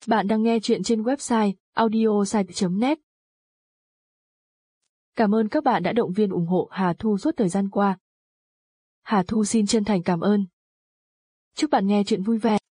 Bạn đang nghe chuyện trên website audiosite.net. Cảm ơn các bạn đã động viên ủng hộ Hà Thu suốt thời gian qua. Hà Thu xin chân thành cảm ơn. Chúc bạn nghe chuyện vui vẻ.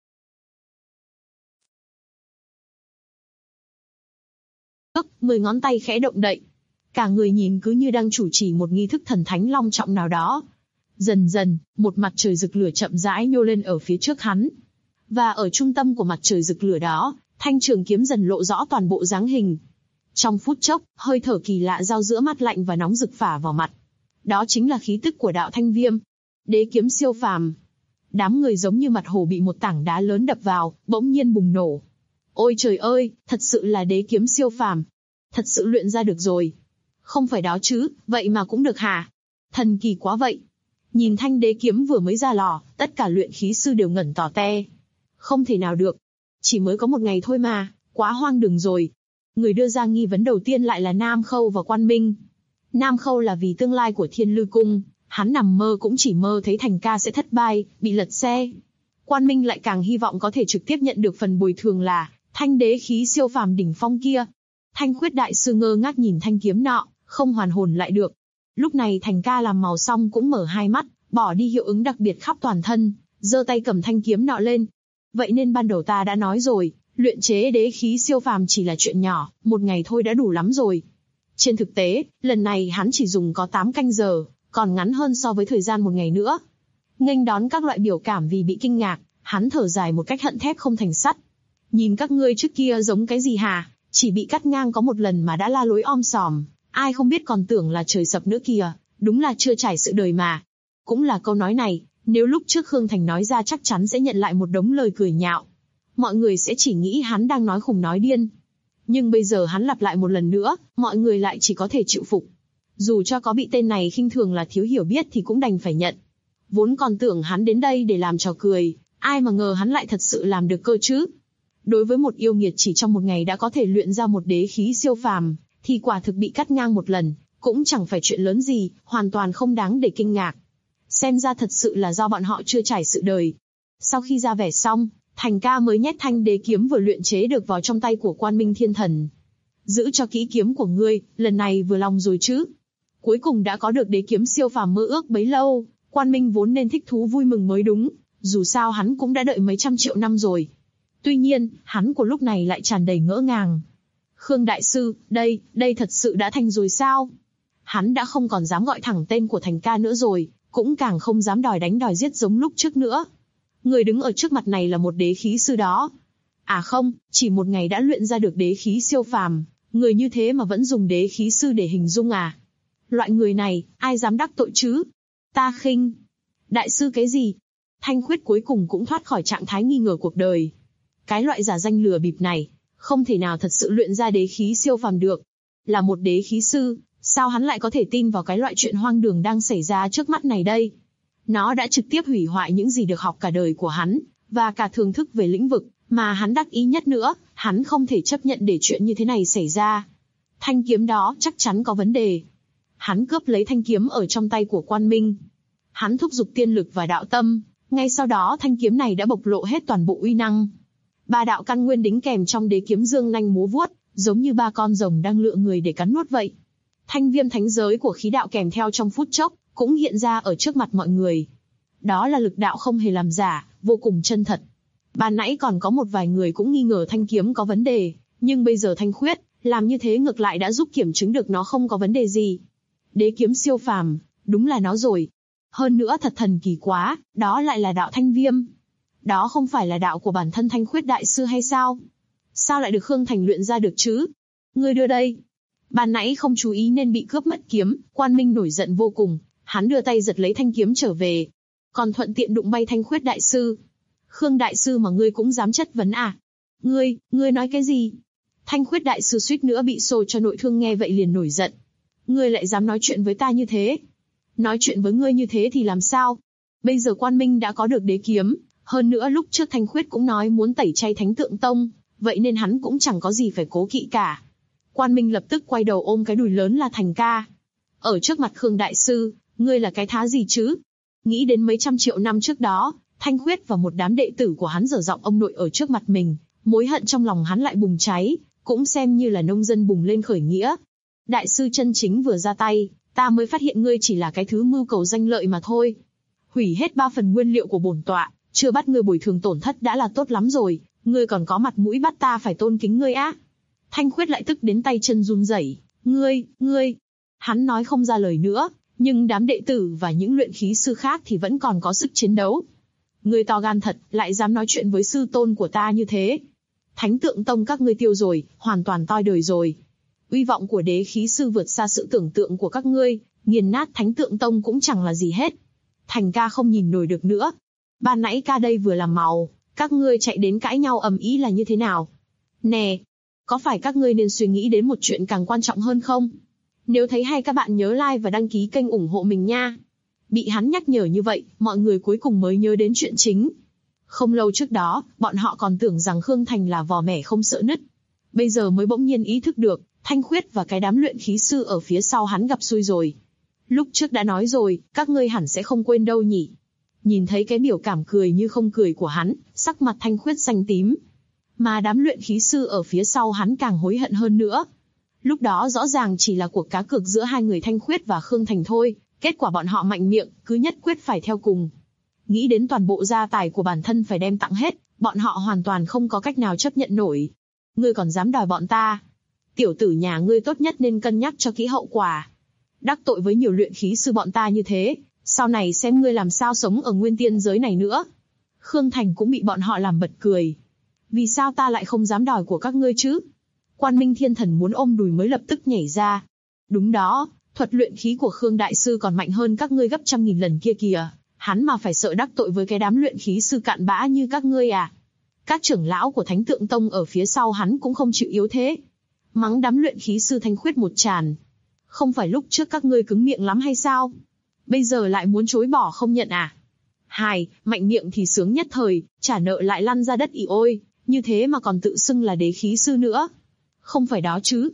10 ngón tay khẽ động đậy. Cả người nhìn cứ như đang chủ trì một nghi thức thần thánh long trọng nào đó. Dần dần, một mặt trời rực lửa chậm rãi nhô lên ở phía trước hắn. Và ở trung tâm của mặt trời rực lửa đó, thanh trường kiếm dần lộ rõ toàn bộ dáng hình. Trong phút chốc, hơi thở kỳ lạ giao giữa mát lạnh và nóng rực phả vào mặt. Đó chính là khí tức của đạo Thanh Viêm. Đế kiếm siêu phàm. Đám người giống như mặt hồ bị một tảng đá lớn đập vào, bỗng nhiên bùng nổ. Ôi trời ơi, thật sự là đế kiếm siêu phàm. Thật sự luyện ra được rồi. Không phải đó chứ, vậy mà cũng được hả? Thần kỳ quá vậy. Nhìn thanh đế kiếm vừa mới ra lò, tất cả luyện khí sư đều ngẩn tỏ te. Không thể nào được. Chỉ mới có một ngày thôi mà, quá hoang đường rồi. Người đưa ra nghi vấn đầu tiên lại là Nam Khâu và Quan Minh. Nam Khâu là vì tương lai của Thiên Lư Cung, hắn nằm mơ cũng chỉ mơ thấy Thành ca sẽ thất bại, bị lật xe. Quan Minh lại càng hy vọng có thể trực tiếp nhận được phần bồi thường là thanh đế khí siêu phàm đỉnh phong kia. Thanh Khuyết đại sư ngơ ngác nhìn thanh kiếm nọ, không hoàn hồn lại được. Lúc này Thành ca làm màu xong cũng mở hai mắt, bỏ đi hiệu ứng đặc biệt khắp toàn thân, giơ tay cầm thanh kiếm nọ lên. Vậy nên ban đầu ta đã nói rồi, luyện chế đế khí siêu phàm chỉ là chuyện nhỏ, một ngày thôi đã đủ lắm rồi. Trên thực tế, lần này hắn chỉ dùng có 8 canh giờ, còn ngắn hơn so với thời gian một ngày nữa. Nghênh đón các loại biểu cảm vì bị kinh ngạc, hắn thở dài một cách hận thép không thành sắt. Nhìn các ngươi trước kia giống cái gì hả? Chỉ bị cắt ngang có một lần mà đã la lối om sòm, ai không biết còn tưởng là trời sập nữa kìa, đúng là chưa trải sự đời mà. Cũng là câu nói này, nếu lúc trước Khương Thành nói ra chắc chắn sẽ nhận lại một đống lời cười nhạo. Mọi người sẽ chỉ nghĩ hắn đang nói khùng nói điên. Nhưng bây giờ hắn lặp lại một lần nữa, mọi người lại chỉ có thể chịu phục. Dù cho có bị tên này khinh thường là thiếu hiểu biết thì cũng đành phải nhận. Vốn còn tưởng hắn đến đây để làm trò cười, ai mà ngờ hắn lại thật sự làm được cơ chứ. Đối với một yêu nghiệt chỉ trong một ngày đã có thể luyện ra một đế khí siêu phàm, thì quả thực bị cắt ngang một lần, cũng chẳng phải chuyện lớn gì, hoàn toàn không đáng để kinh ngạc. Xem ra thật sự là do bọn họ chưa trải sự đời. Sau khi ra vẻ xong, Thành ca mới nhét thanh đế kiếm vừa luyện chế được vào trong tay của Quan Minh Thiên Thần. Giữ cho kỹ kiếm của ngươi, lần này vừa lòng rồi chứ. Cuối cùng đã có được đế kiếm siêu phàm mơ ước bấy lâu, Quan Minh vốn nên thích thú vui mừng mới đúng, dù sao hắn cũng đã đợi mấy trăm triệu năm rồi. Tuy nhiên, hắn của lúc này lại tràn đầy ngỡ ngàng. Khương đại sư, đây thật sự đã thành rồi sao? Hắn đã không còn dám gọi thẳng tên của Thành ca nữa rồi, cũng càng không dám đòi đánh đòi giết giống lúc trước nữa. Người đứng ở trước mặt này là một đế khí sư đó. À không, chỉ một ngày đã luyện ra được đế khí siêu phàm, người như thế mà vẫn dùng đế khí sư để hình dung à? Loại người này, ai dám đắc tội chứ? Ta khinh. Đại sư cái gì? Thanh Khuyết cuối cùng cũng thoát khỏi trạng thái nghi ngờ cuộc đời. Cái loại giả danh lừa bịp này, không thể nào thật sự luyện ra đế khí siêu phàm được. Là một đế khí sư, sao hắn lại có thể tin vào cái loại chuyện hoang đường đang xảy ra trước mắt này đây? Nó đã trực tiếp hủy hoại những gì được học cả đời của hắn, và cả thưởng thức về lĩnh vực, mà hắn đắc ý nhất nữa, hắn không thể chấp nhận để chuyện như thế này xảy ra. Thanh kiếm đó chắc chắn có vấn đề. Hắn cướp lấy thanh kiếm ở trong tay của Quan Minh. Hắn thúc giục tiên lực và đạo tâm, ngay sau đó thanh kiếm này đã bộc lộ hết toàn bộ uy năng. 3 đạo căn nguyên đính kèm trong đế kiếm dương nanh múa vuốt, giống như 3 con rồng đang lựa người để cắn nuốt vậy. Thanh viêm thánh giới của khí đạo kèm theo trong phút chốc, cũng hiện ra ở trước mặt mọi người. Đó là lực đạo không hề làm giả, vô cùng chân thật. Ban nãy còn có một vài người cũng nghi ngờ thanh kiếm có vấn đề, nhưng bây giờ Thanh Khuyết làm như thế ngược lại đã giúp kiểm chứng được nó không có vấn đề gì. Đế kiếm siêu phàm, đúng là nó rồi. Hơn nữa thật thần kỳ quá, đó lại là đạo Thanh Viêm. Đó không phải là đạo của bản thân Thanh Khuyết đại sư hay sao? Sao lại được Khương Thành luyện ra được chứ? Ngươi đưa đây. Ban nãy không chú ý nên bị cướp mất kiếm, Quan Minh nổi giận vô cùng, hắn đưa tay giật lấy thanh kiếm trở về, còn thuận tiện đụng bay Thanh Khuyết đại sư. Khương đại sư mà ngươi cũng dám chất vấn à? Ngươi nói cái gì? Thanh Khuyết đại sư suýt nữa bị xô cho nội thương nghe vậy liền nổi giận. Ngươi lại dám nói chuyện với ta như thế? Nói chuyện với ngươi như thế thì làm sao? Bây giờ Quan Minh đã có được đế kiếm, hơn nữa lúc trước Thanh Khuyết cũng nói muốn tẩy chay Thánh Tượng Tông, vậy nên hắn cũng chẳng có gì phải cố kỵ cả. Quan Minh lập tức quay đầu ôm cái đùi lớn là Thành ca. Ở trước mặt Khương đại sư, ngươi là cái thá gì chứ? Nghĩ đến mấy trăm triệu năm trước đó, Thanh Khuyết và một đám đệ tử của hắn dở giọng ông nội ở trước mặt mình, Mối hận trong lòng hắn lại bùng cháy, cũng xem như là nông dân bùng lên khởi nghĩa. Đại sư chân chính vừa ra tay, ta mới phát hiện ngươi chỉ là cái thứ mưu cầu danh lợi mà thôi. Hủy hết 3 phần nguyên liệu của bổn tọa, chưa bắt ngươi bồi thường tổn thất đã là tốt lắm rồi, ngươi còn có mặt mũi bắt ta phải tôn kính ngươi á? Thanh Khuyết lại tức đến tay chân run rẩy. Ngươi. Hắn nói không ra lời nữa, nhưng đám đệ tử và những luyện khí sư khác thì vẫn còn có sức chiến đấu. Ngươi to gan thật, lại dám nói chuyện với sư tôn của ta như thế. Thánh Tượng Tông các ngươi tiêu rồi, hoàn toàn toi đời rồi. Uy vọng của đế khí sư vượt xa sự tưởng tượng của các ngươi, nghiền nát Thánh Tượng Tông cũng chẳng là gì hết. Thành ca không nhìn nổi được nữa. Ban nãy ca đây vừa làm màu, các ngươi chạy đến cãi nhau ầm ĩ là như thế nào? Nè, có phải các ngươi nên suy nghĩ đến một chuyện càng quan trọng hơn không? Nếu thấy hay các bạn nhớ like và đăng ký kênh ủng hộ mình nha. Bị hắn nhắc nhở như vậy, mọi người cuối cùng mới nhớ đến chuyện chính. Không lâu trước đó, bọn họ còn tưởng rằng Khương Thành là vò mẻ không sợ nứt. Bây giờ mới bỗng nhiên ý thức được, Thanh Khuyết và cái đám luyện khí sư ở phía sau hắn gặp xui rồi. Lúc trước đã nói rồi, các ngươi hẳn sẽ không quên đâu nhỉ. Nhìn thấy cái biểu cảm cười như không cười của hắn, sắc mặt Thanh Khuyết xanh tím. Mà đám luyện khí sư ở phía sau hắn càng hối hận hơn nữa. Lúc đó rõ ràng chỉ là cuộc cá cược giữa hai người Thanh Khuyết và Khương Thành thôi, kết quả bọn họ mạnh miệng, cứ nhất quyết phải theo cùng. Nghĩ đến toàn bộ gia tài của bản thân phải đem tặng hết, bọn họ hoàn toàn không có cách nào chấp nhận nổi. Ngươi còn dám đòi bọn ta? Tiểu tử nhà ngươi tốt nhất nên cân nhắc cho kỹ hậu quả. Đắc tội với nhiều luyện khí sư bọn ta như thế, sau này xem ngươi làm sao sống ở nguyên tiên giới này nữa. Khương Thành cũng bị bọn họ làm bật cười. Vì sao ta lại không dám đòi của các ngươi chứ? Quan Minh Thiên Thần muốn ôm đùi mới lập tức nhảy ra. Đúng đó, thuật luyện khí của Khương Đại Sư còn mạnh hơn các ngươi gấp 100.000 lần kia kìa. Hắn mà phải sợ đắc tội với cái đám luyện khí sư cạn bã như các ngươi à? Các trưởng lão của Thánh Tượng Tông ở phía sau hắn cũng không chịu yếu thế. Mắng đám luyện khí sư Thanh Khuyết một tràn. Không phải lúc trước các ngươi cứng miệng lắm hay sao? Bây giờ lại muốn chối bỏ không nhận à? Hài, mạnh miệng thì sướng nhất thời, trả nợ lại lăn ra đất ỉ ôi, như thế mà còn tự xưng là đế khí sư nữa. Không phải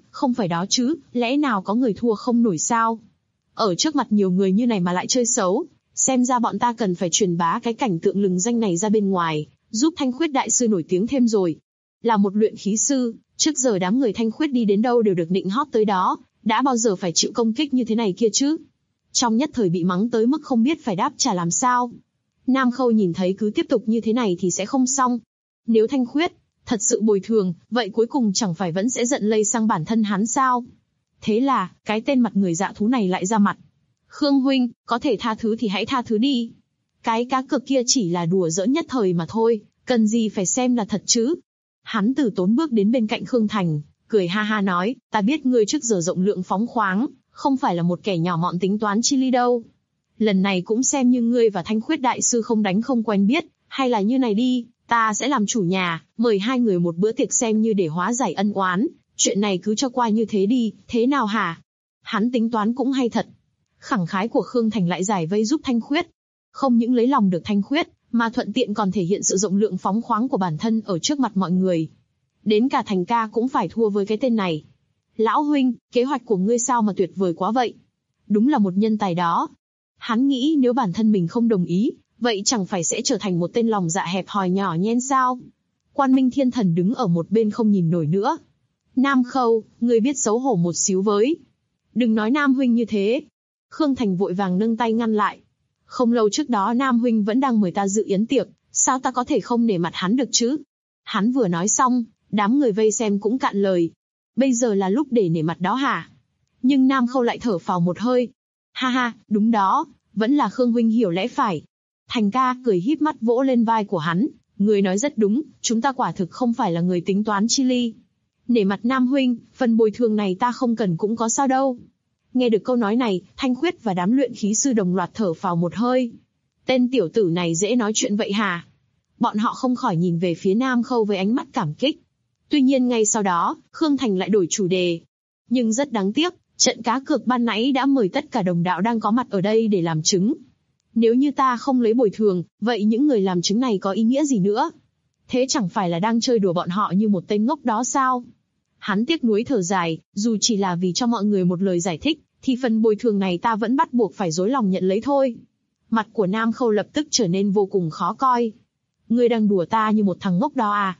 đó chứ, lẽ nào có người thua không nổi sao? Ở trước mặt nhiều người như này mà lại chơi xấu, xem ra bọn ta cần phải truyền bá cái cảnh tượng lừng danh này ra bên ngoài, giúp Thanh Khuyết Đại Sư nổi tiếng thêm rồi. Là một luyện khí sư, trước giờ đám người Thanh Khuyết đi đến đâu đều được nịnh hót tới đó, đã bao giờ phải chịu công kích như thế này kia chứ? Trong nhất thời bị mắng tới mức không biết phải đáp trả làm sao. Nam Khâu nhìn thấy cứ tiếp tục như thế này thì sẽ không xong. Nếu Thanh Khuyết thật sự bồi thường, vậy cuối cùng chẳng phải vẫn sẽ giận lây sang bản thân hắn sao? Thế là, cái tên mặt người dạ thú này lại ra mặt. Khương huynh, có thể tha thứ thì hãy tha thứ đi. Cái cá cược kia chỉ là đùa giỡn nhất thời mà thôi, cần gì phải xem là thật chứ? Hắn từ tốn bước đến bên cạnh Khương Thành, cười ha ha nói, ta biết ngươi trước giờ rộng lượng phóng khoáng, không phải là một kẻ nhỏ mọn tính toán chi ly đâu. Lần này cũng xem như ngươi và Thanh Khuyết Đại Sư không đánh không quen biết, hay là như này đi, ta sẽ làm chủ nhà, mời hai người một bữa tiệc xem như để hóa giải ân oán, chuyện này cứ cho qua như thế đi, thế nào hả? Hắn tính toán cũng hay thật. Khẳng khái của Khương Thành lại giải vây giúp Thanh Khuyết. Không những lấy lòng được Thanh Khuyết, mà thuận tiện còn thể hiện sự rộng lượng phóng khoáng của bản thân ở trước mặt mọi người. Đến cả Thành ca cũng phải thua với cái tên này. Lão huynh, kế hoạch của ngươi sao mà tuyệt vời quá vậy? Đúng là một nhân tài đó. Hắn nghĩ nếu bản thân mình không đồng ý, vậy chẳng phải sẽ trở thành một tên lòng dạ hẹp hòi nhỏ nhen sao? Quan Minh Thiên Thần đứng ở một bên không nhìn nổi nữa. Nam Khâu, ngươi biết xấu hổ một xíu với. Đừng nói Nam huynh như thế. Khương Thành vội vàng nâng tay ngăn lại. Không lâu trước đó Nam huynh vẫn đang mời ta dự yến tiệc, sao ta có thể không nể mặt hắn được chứ? Hắn vừa nói xong, đám người vây xem cũng cạn lời. Bây giờ là lúc để nể mặt đó hả? Nhưng Nam Khâu lại thở phào một hơi. Ha ha, đúng đó, vẫn là Khương huynh hiểu lẽ phải. Thành ca cười híp mắt vỗ lên vai của hắn, người nói rất đúng, chúng ta quả thực không phải là người tính toán chi ly. Nể mặt Nam huynh, phần bồi thường này ta không cần cũng có sao đâu. Nghe được câu nói này, Thanh Khuyết và đám luyện khí sư đồng loạt thở phào một hơi. Tên tiểu tử này dễ nói chuyện vậy hả? Bọn họ không khỏi nhìn về phía Nam Khâu với ánh mắt cảm kích. Tuy nhiên ngay sau đó, Khương Thành lại đổi chủ đề. Nhưng rất đáng tiếc, trận cá cược ban nãy đã mời tất cả đồng đạo đang có mặt ở đây để làm chứng. Nếu như ta không lấy bồi thường, vậy những người làm chứng này có ý nghĩa gì nữa? Thế chẳng phải là đang chơi đùa bọn họ như một tên ngốc đó sao? Hắn tiếc nuối thở dài, dù chỉ là vì cho mọi người một lời giải thích, thì phần bồi thường này ta vẫn bắt buộc phải dối lòng nhận lấy thôi. Mặt của Nam Khâu lập tức trở nên vô cùng khó coi. Ngươi đang đùa ta như một thằng ngốc đó à?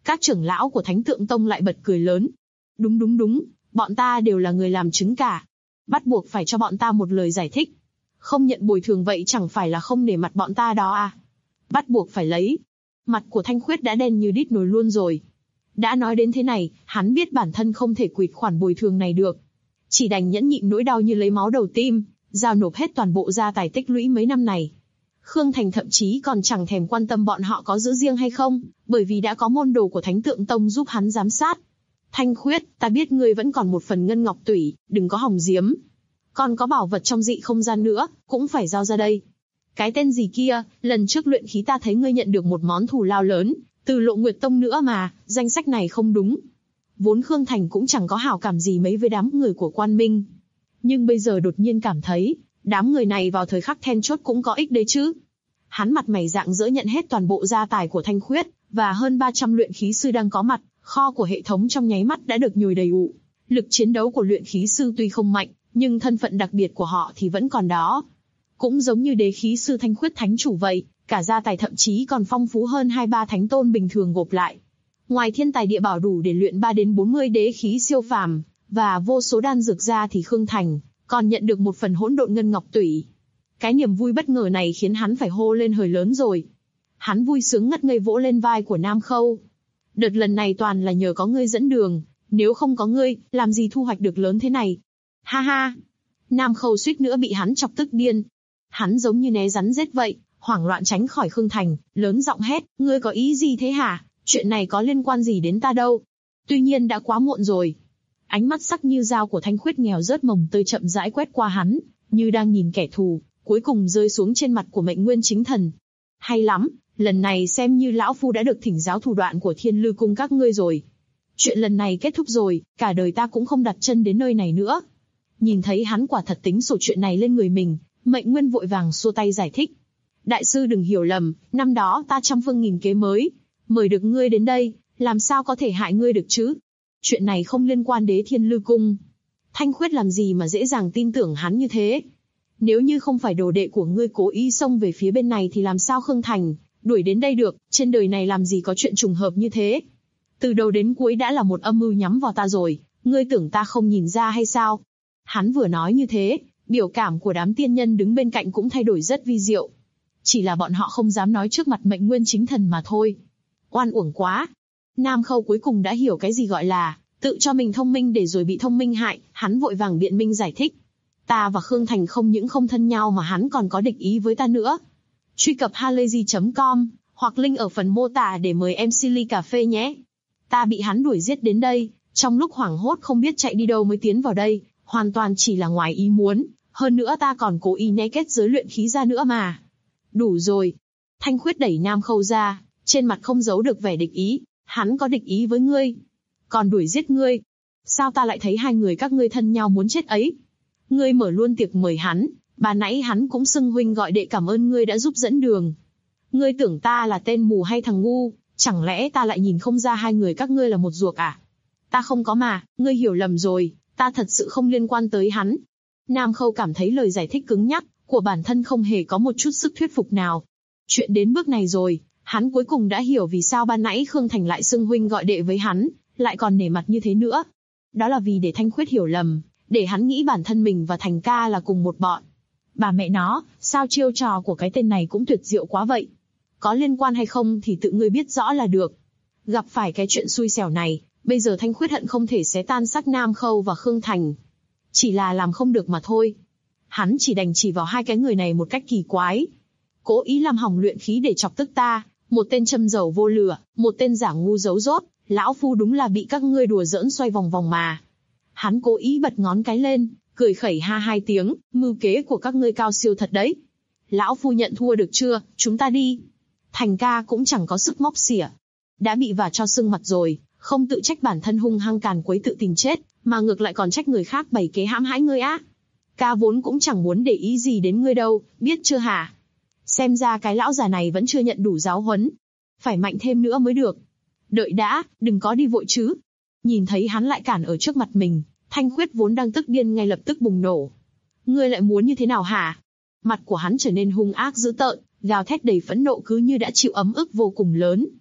Các trưởng lão của Thánh Tượng Tông lại bật cười lớn. Đúng, bọn ta đều là người làm chứng cả. Bắt buộc phải cho bọn ta một lời giải thích. Không nhận bồi thường vậy chẳng phải là không nể mặt bọn ta đó à? Bắt buộc phải lấy. Mặt của Thanh Khuyết đã đen như đít nồi luôn rồi. Đã nói đến thế này, hắn biết bản thân không thể quỵt khoản bồi thường này được. Chỉ đành nhẫn nhịn nỗi đau như lấy máu đầu tim, giao nộp hết toàn bộ gia tài tích lũy mấy năm này. Khương Thành thậm chí còn chẳng thèm quan tâm bọn họ có giữ riêng hay không, bởi vì đã có môn đồ của Thánh Tượng Tông giúp hắn giám sát. Thanh Khuyết, ta biết ngươi vẫn còn một phần ngân ngọc tủy, đừng có hòng giếm. Còn có bảo vật trong dị không gian nữa, cũng phải giao ra đây. Cái tên gì kia, lần trước luyện khí ta thấy ngươi nhận được một món thù lao lớn, từ Lộ Nguyệt Tông nữa mà, danh sách này không đúng. Vốn Khương Thành cũng chẳng có hảo cảm gì mấy với đám người của Quan Minh. Nhưng bây giờ đột nhiên cảm thấy, đám người này vào thời khắc then chốt cũng có ích đấy chứ. Hắn mặt mày rạng rỡ nhận hết toàn bộ gia tài của Thanh Khuyết, và hơn 300 luyện khí sư đang có mặt, kho của hệ thống trong nháy mắt đã được nhồi đầy ụ. Lực chiến đấu của luyện khí sư tuy không mạnh, nhưng thân phận đặc biệt của họ thì vẫn còn đó. Cũng giống như đế khí sư Thanh Khuyết thánh chủ vậy, cả gia tài thậm chí còn phong phú hơn 2-3 thánh tôn bình thường gộp lại. Ngoài thiên tài địa bảo đủ để luyện 3 đến 40 đế khí siêu phàm, và vô số đan dược ra thì Khương Thành còn nhận được một phần hỗn độn ngân ngọc tủy. Cái niềm vui bất ngờ này khiến hắn phải hô lên hời lớn rồi. Hắn vui sướng ngất ngây vỗ lên vai của Nam Khâu. Đợt lần này toàn là nhờ có ngươi dẫn đường, nếu không có ngươi, làm gì thu hoạch được lớn thế này. Ha ha! Nam Khâu suýt nữa bị hắn chọc tức điên. Hắn giống như né rắn rết vậy, hoảng loạn tránh khỏi Khương Thành, lớn giọng hét, ngươi có ý gì thế hả? Chuyện này có liên quan gì đến ta đâu. Tuy nhiên đã quá muộn rồi. Ánh mắt sắc như dao của Thanh Khuyết nghèo rớt mồng tơi chậm rãi quét qua hắn, như đang nhìn kẻ thù, cuối cùng rơi xuống trên mặt của Mệnh Nguyên Chính Thần. Hay lắm, lần này xem như lão phu đã được thỉnh giáo thủ đoạn của Thiên Lư Cung các ngươi rồi. Chuyện lần này kết thúc rồi, cả đời ta cũng không đặt chân đến nơi này nữa. Nhìn thấy hắn quả thật tính sổ chuyện này lên người mình, Mệnh Nguyên vội vàng xua tay giải thích. Đại sư đừng hiểu lầm, năm đó ta trăm phương nghìn kế mới mời được ngươi đến đây, làm sao có thể hại ngươi được chứ? Chuyện này không liên quan đến Thiên Lư Cung. Thanh Khuyết làm gì mà dễ dàng tin tưởng hắn như thế? Nếu như không phải đồ đệ của ngươi cố ý xông về phía bên này thì làm sao Khương Thành đuổi đến đây được? Trên đời này làm gì có chuyện trùng hợp như thế? Từ đầu đến cuối đã là một âm mưu nhắm vào ta rồi, ngươi tưởng ta không nhìn ra hay sao? Hắn vừa nói như thế, biểu cảm của đám tiên nhân đứng bên cạnh cũng thay đổi rất vi diệu. Chỉ là bọn họ không dám nói trước mặt Mệnh Nguyên Chính Thần mà thôi. Oan uổng quá. Nam Khâu cuối cùng đã hiểu cái gì gọi là tự cho mình thông minh để rồi bị thông minh hại, hắn vội vàng biện minh giải thích. Ta và Khương Thành không những không thân nhau mà hắn còn có địch ý với ta nữa. Truy cập halayzi.com hoặc link ở phần mô tả để mời em Silly cà phê nhé. Ta bị hắn đuổi giết đến đây, trong lúc hoảng hốt không biết chạy đi đâu mới tiến vào đây, hoàn toàn chỉ là ngoài ý muốn, hơn nữa ta còn cố ý né kết giới luyện khí ra nữa mà. Đủ rồi. Thanh Khuyết đẩy Nam Khâu ra, trên mặt không giấu được vẻ địch ý, hắn có địch ý với ngươi, còn đuổi giết ngươi. Sao ta lại thấy hai người các ngươi thân nhau muốn chết ấy? Ngươi mở luôn tiệc mời hắn, bà nãy hắn cũng xưng huynh gọi đệ cảm ơn ngươi đã giúp dẫn đường. Ngươi tưởng ta là tên mù hay thằng ngu, chẳng lẽ ta lại nhìn không ra hai người các ngươi là một ruột à? Ta không có mà, ngươi hiểu lầm rồi, ta thật sự không liên quan tới hắn. Nam Khâu cảm thấy lời giải thích cứng nhắc của bản thân không hề có một chút sức thuyết phục nào. Chuyện đến bước này rồi, hắn cuối cùng đã hiểu vì sao ban nãy Khương Thành lại xưng huynh gọi đệ với hắn, lại còn nể mặt như thế nữa. Đó là vì để Thanh Khuyết hiểu lầm, để hắn nghĩ bản thân mình và Thành ca là cùng một bọn. Bà mẹ nó, sao chiêu trò của cái tên này cũng tuyệt diệu quá vậy? Có liên quan hay không thì tự ngươi biết rõ là được. Gặp phải cái chuyện xui xẻo này, bây giờ Thanh Khuyết hận không thể xé tan xác Nam Khâu và Khương Thành. Chỉ là làm không được mà thôi. Hắn chỉ đành chỉ vào hai cái người này một cách kỳ quái. Cố ý làm hỏng luyện khí để chọc tức ta, một tên châm dầu vô lửa, một tên giả ngu giấu rốt, lão phu đúng là bị các ngươi đùa giỡn xoay vòng vòng mà. Hắn cố ý bật ngón cái lên, cười khẩy ha hai tiếng, mưu kế của các ngươi cao siêu thật đấy. Lão phu nhận thua được chưa, chúng ta đi. Thành ca cũng chẳng có sức móc xỉa. Đã bị vả cho sưng mặt rồi, không tự trách bản thân hung hăng càn quấy tự tìm chết, mà ngược lại còn trách người khác bày kế hãm hãi ngươi á. Ca vốn cũng chẳng muốn để ý gì đến ngươi đâu, biết chưa hả? Xem ra cái lão già này vẫn chưa nhận đủ giáo huấn. Phải mạnh thêm nữa mới được. Đợi đã, đừng có đi vội chứ. Nhìn thấy hắn lại cản ở trước mặt mình, Thanh Khuyết vốn đang tức điên ngay lập tức bùng nổ. Ngươi lại muốn như thế nào hả? Mặt của hắn trở nên hung ác dữ tợn, gào thét đầy phẫn nộ cứ như đã chịu ấm ức vô cùng lớn.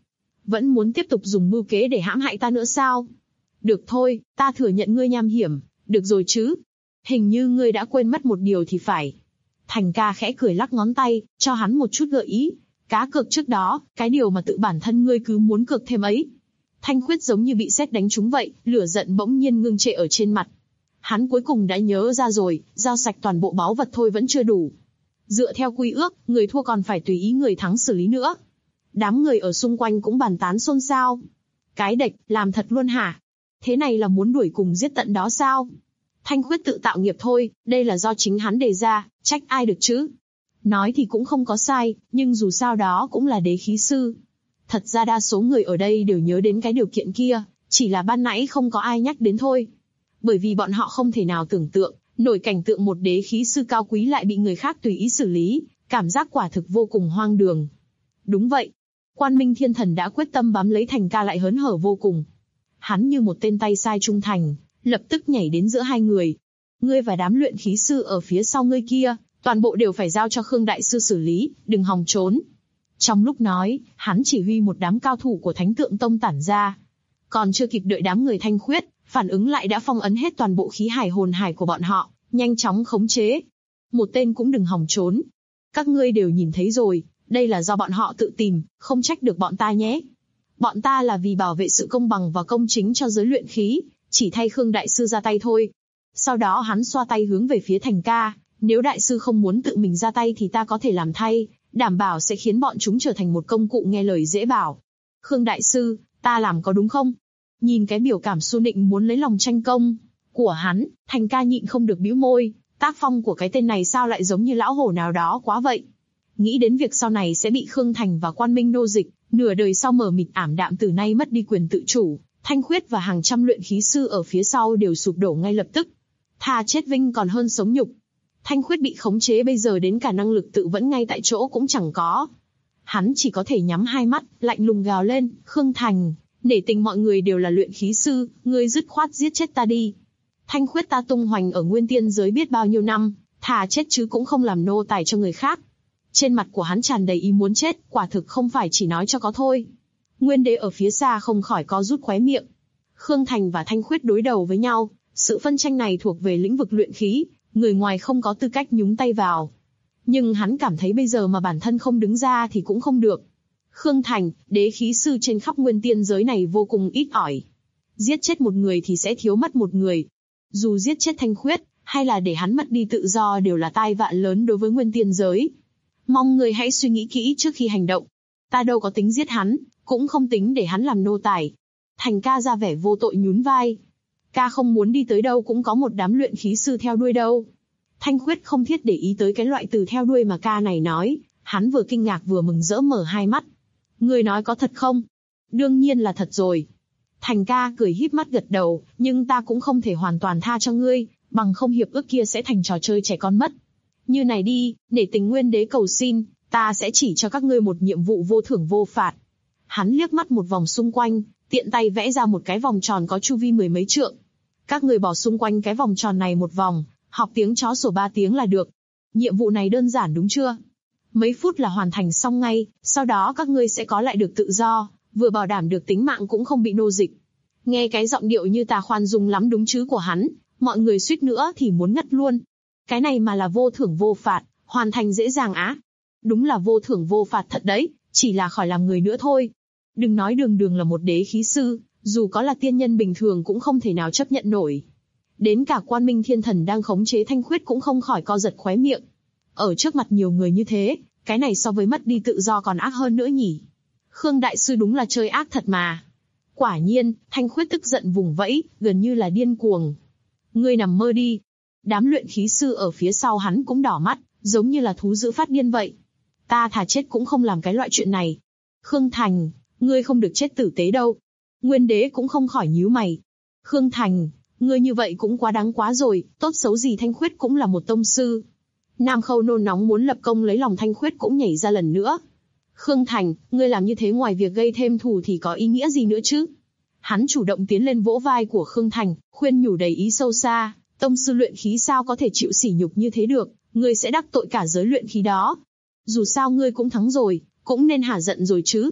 vẫn muốn tiếp tục dùng mưu kế để hãm hại ta nữa sao? Được thôi, ta thừa nhận ngươi nham hiểm, được rồi chứ? Hình như ngươi đã quên mất một điều thì phải. Thành ca khẽ cười lắc ngón tay, cho hắn một chút gợi ý. Cá cược trước đó, cái điều mà tự bản thân ngươi cứ muốn cược thêm ấy. Thanh Khuyết giống như bị sét đánh trúng vậy, lửa giận bỗng nhiên ngưng trệ ở trên mặt. Hắn cuối cùng đã nhớ ra rồi, giao sạch toàn bộ báu vật thôi vẫn chưa đủ. Dựa theo quy ước, người thua còn phải tùy ý người thắng xử lý nữa. Đám người ở xung quanh cũng bàn tán xôn xao. Cái đệch, làm thật luôn hả? Thế này là muốn đuổi cùng giết tận đó sao? Thanh Khuyết tự tạo nghiệp thôi, đây là do chính hắn đề ra, trách ai được chứ? Nói thì cũng không có sai, nhưng dù sao đó cũng là đế khí sư. Thật ra đa số người ở đây đều nhớ đến cái điều kiện kia, chỉ là ban nãy không có ai nhắc đến thôi. Bởi vì bọn họ không thể nào tưởng tượng nổi cảnh tượng một đế khí sư cao quý lại bị người khác tùy ý xử lý, cảm giác quả thực vô cùng hoang đường. Đúng vậy, Quan Minh Thiên Thần đã quyết tâm bám lấy Thành ca lại hớn hở vô cùng. Hắn như một tên tay sai trung thành, lập tức nhảy đến giữa hai người. Ngươi và đám luyện khí sư ở phía sau ngươi kia, toàn bộ đều phải giao cho Khương Đại Sư xử lý, đừng hòng trốn. Trong lúc nói, hắn chỉ huy một đám cao thủ của Thánh Tượng Tông tản ra. Còn chưa kịp đợi đám người Thanh Khuyết phản ứng lại đã phong ấn hết toàn bộ khí hải hồn hải của bọn họ, nhanh chóng khống chế. Một tên cũng đừng hòng trốn. Các ngươi đều nhìn thấy rồi, đây là do bọn họ tự tìm, không trách được bọn ta nhé. Bọn ta là vì bảo vệ sự công bằng và công chính cho giới luyện khí, chỉ thay Khương Đại Sư ra tay thôi. Sau đó hắn xoa tay hướng về phía Thành ca, nếu Đại Sư không muốn tự mình ra tay thì ta có thể làm thay, đảm bảo sẽ khiến bọn chúng trở thành một công cụ nghe lời dễ bảo. Khương Đại Sư, ta làm có đúng không? Nhìn cái biểu cảm xu nịnh muốn lấy lòng tranh công của hắn, Thành ca nhịn không được bĩu môi, tác phong của cái tên này sao lại giống như lão hổ nào đó quá vậy. Nghĩ đến việc sau này sẽ bị Khương Thành và Quan Minh nô dịch, nửa đời sau mờ mịt ảm đạm từ nay mất đi quyền tự chủ, Thanh Khuyết và hàng trăm luyện khí sư ở phía sau đều sụp đổ ngay lập tức. Thà chết vinh còn hơn sống nhục. Thanh Khuyết bị khống chế bây giờ đến cả năng lực tự vẫn ngay tại chỗ cũng chẳng có. Hắn chỉ có thể nhắm hai mắt, lạnh lùng gào lên, Khương Thành, nể tình mọi người đều là luyện khí sư, ngươi dứt khoát giết chết ta đi. Thanh Khuyết ta tung hoành ở nguyên tiên giới biết bao nhiêu năm, thà chết chứ cũng không làm nô tài cho người khác. Trên mặt của hắn tràn đầy ý muốn chết, quả thực không phải chỉ nói cho có thôi. Nguyên đế ở phía xa không khỏi co rút khóe miệng. Khương Thành và Thanh Khuyết đối đầu với nhau, sự phân tranh này thuộc về lĩnh vực luyện khí, người ngoài không có tư cách nhúng tay vào. Nhưng hắn cảm thấy bây giờ mà bản thân không đứng ra thì cũng không được. Khương Thành, đế khí sư trên khắp nguyên tiên giới này vô cùng ít ỏi. Giết chết một người thì sẽ thiếu mất một người. Dù giết chết Thanh Khuyết, hay là để hắn mất đi tự do đều là tai vạ lớn đối với nguyên tiên giới. Mong người hãy suy nghĩ kỹ trước khi hành động. Ta đâu có tính giết hắn, cũng không tính để hắn làm nô tài. Thành ca ra vẻ vô tội nhún vai. Ca không muốn đi tới đâu cũng có một đám luyện khí sư theo đuôi đâu. Thanh Khuyết không thiết để ý tới cái loại từ theo đuôi mà ca này nói, hắn vừa kinh ngạc vừa mừng rỡ mở hai mắt. Ngươi nói có thật không? Đương nhiên là thật rồi. Thành ca cười híp mắt gật đầu, nhưng ta cũng không thể hoàn toàn tha cho ngươi, bằng không hiệp ước kia sẽ thành trò chơi trẻ con mất. Như này đi, nể tình nguyên đế cầu xin, ta sẽ chỉ cho các ngươi một nhiệm vụ vô thưởng vô phạt. Hắn liếc mắt một vòng xung quanh, tiện tay vẽ ra một cái vòng tròn có chu vi 10 mấy trượng. Các người bỏ xung quanh cái vòng tròn này một vòng, học tiếng chó sủa 3 tiếng là được. Nhiệm vụ này đơn giản đúng chưa? Mấy phút là hoàn thành xong ngay, sau đó các ngươi sẽ có lại được tự do, vừa bảo đảm được tính mạng cũng không bị nô dịch. Nghe cái giọng điệu như ta khoan dung lắm đúng chứ của hắn, mọi người suýt nữa thì muốn ngất luôn. Cái này mà là vô thưởng vô phạt, hoàn thành dễ dàng á. Đúng là vô thưởng vô phạt thật đấy, chỉ là khỏi làm người nữa thôi. Đừng nói đường đường là một đế khí sư, dù có là tiên nhân bình thường cũng không thể nào chấp nhận nổi. Đến cả Quan Minh Thiên Thần đang khống chế Thanh Khuyết cũng không khỏi co giật khóe miệng. Ở trước mặt nhiều người như thế, cái này so với mất đi tự do còn ác hơn nữa nhỉ. Khương Đại Sư đúng là chơi ác thật mà. Quả nhiên, Thanh Khuyết tức giận vùng vẫy, gần như là điên cuồng. Ngươi nằm mơ đi. Đám luyện khí sư ở phía sau hắn cũng đỏ mắt, giống như là thú dữ phát điên vậy. Ta thà chết cũng không làm cái loại chuyện này. Khương Thành, ngươi không được chết tử tế đâu. Nguyên đế cũng không khỏi nhíu mày. Khương Thành, ngươi như vậy cũng quá đáng quá rồi, tốt xấu gì Thanh Khuyết cũng là một tông sư. Nam Khâu nôn nóng muốn lập công lấy lòng Thanh Khuyết cũng nhảy ra lần nữa. Khương Thành, ngươi làm như thế ngoài việc gây thêm thù thì có ý nghĩa gì nữa chứ? Hắn chủ động tiến lên vỗ vai của Khương Thành, khuyên nhủ đầy ý sâu xa, tông sư luyện khí sao có thể chịu sỉ nhục như thế được, ngươi sẽ đắc tội cả giới luyện khí đó. Dù sao ngươi cũng thắng rồi, cũng nên hả giận rồi chứ.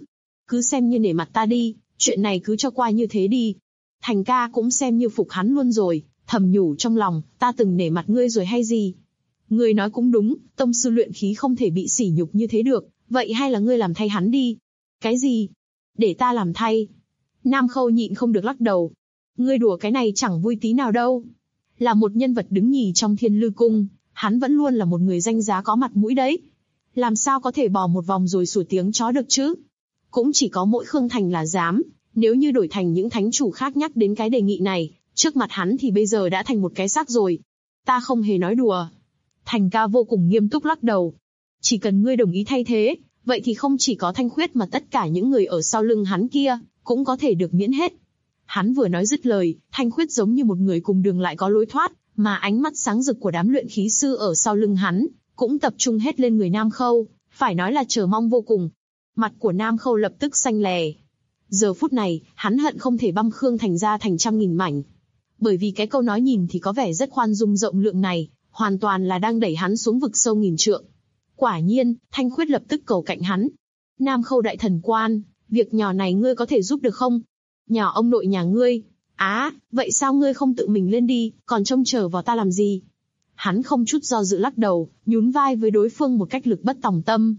Cứ xem như nể mặt ta đi, chuyện này cứ cho qua như thế đi. Thành ca cũng xem như phục hắn luôn rồi, thầm nhủ trong lòng, ta từng nể mặt ngươi rồi hay gì? Ngươi nói cũng đúng, tông sư luyện khí không thể bị sỉ nhục như thế được, vậy hay là ngươi làm thay hắn đi? Cái gì? Để ta làm thay? Nam Khâu nhịn không được lắc đầu. Ngươi đùa cái này chẳng vui tí nào đâu. Là một nhân vật đứng nhì trong Thiên Lư Cung, hắn vẫn luôn là một người danh giá có mặt mũi đấy. Làm sao có thể bỏ một vòng rồi sủa tiếng chó được chứ? Cũng chỉ có mỗi Khương Thành là dám, nếu như đổi thành những thánh chủ khác nhắc đến cái đề nghị này, trước mặt hắn thì bây giờ đã thành một cái xác rồi. Ta không hề nói đùa. Thành ca vô cùng nghiêm túc lắc đầu. Chỉ cần ngươi đồng ý thay thế, vậy thì không chỉ có Thanh Khuyết mà tất cả những người ở sau lưng hắn kia, cũng có thể được miễn hết. Hắn vừa nói dứt lời, Thanh Khuyết giống như một người cùng đường lại có lối thoát, mà ánh mắt sáng rực của đám luyện khí sư ở sau lưng hắn, cũng tập trung hết lên người Nam Khâu, phải nói là chờ mong vô cùng. Mặt của Nam Khâu lập tức xanh lè. Giờ phút này, hắn hận không thể băm Khương Thành ra thành trăm nghìn mảnh. Bởi vì cái câu nói nhìn thì có vẻ rất khoan dung rộng lượng này, hoàn toàn là đang đẩy hắn xuống vực sâu nghìn trượng. Quả nhiên, Thanh Khuyết lập tức cầu cạnh hắn. Nam Khâu đại thần quan, việc nhỏ này ngươi có thể giúp được không? Nhỏ ông nội nhà ngươi. Vậy sao ngươi không tự mình lên đi, còn trông chờ vào ta làm gì? Hắn không chút do dự lắc đầu, nhún vai với đối phương một cách lực bất tòng tâm.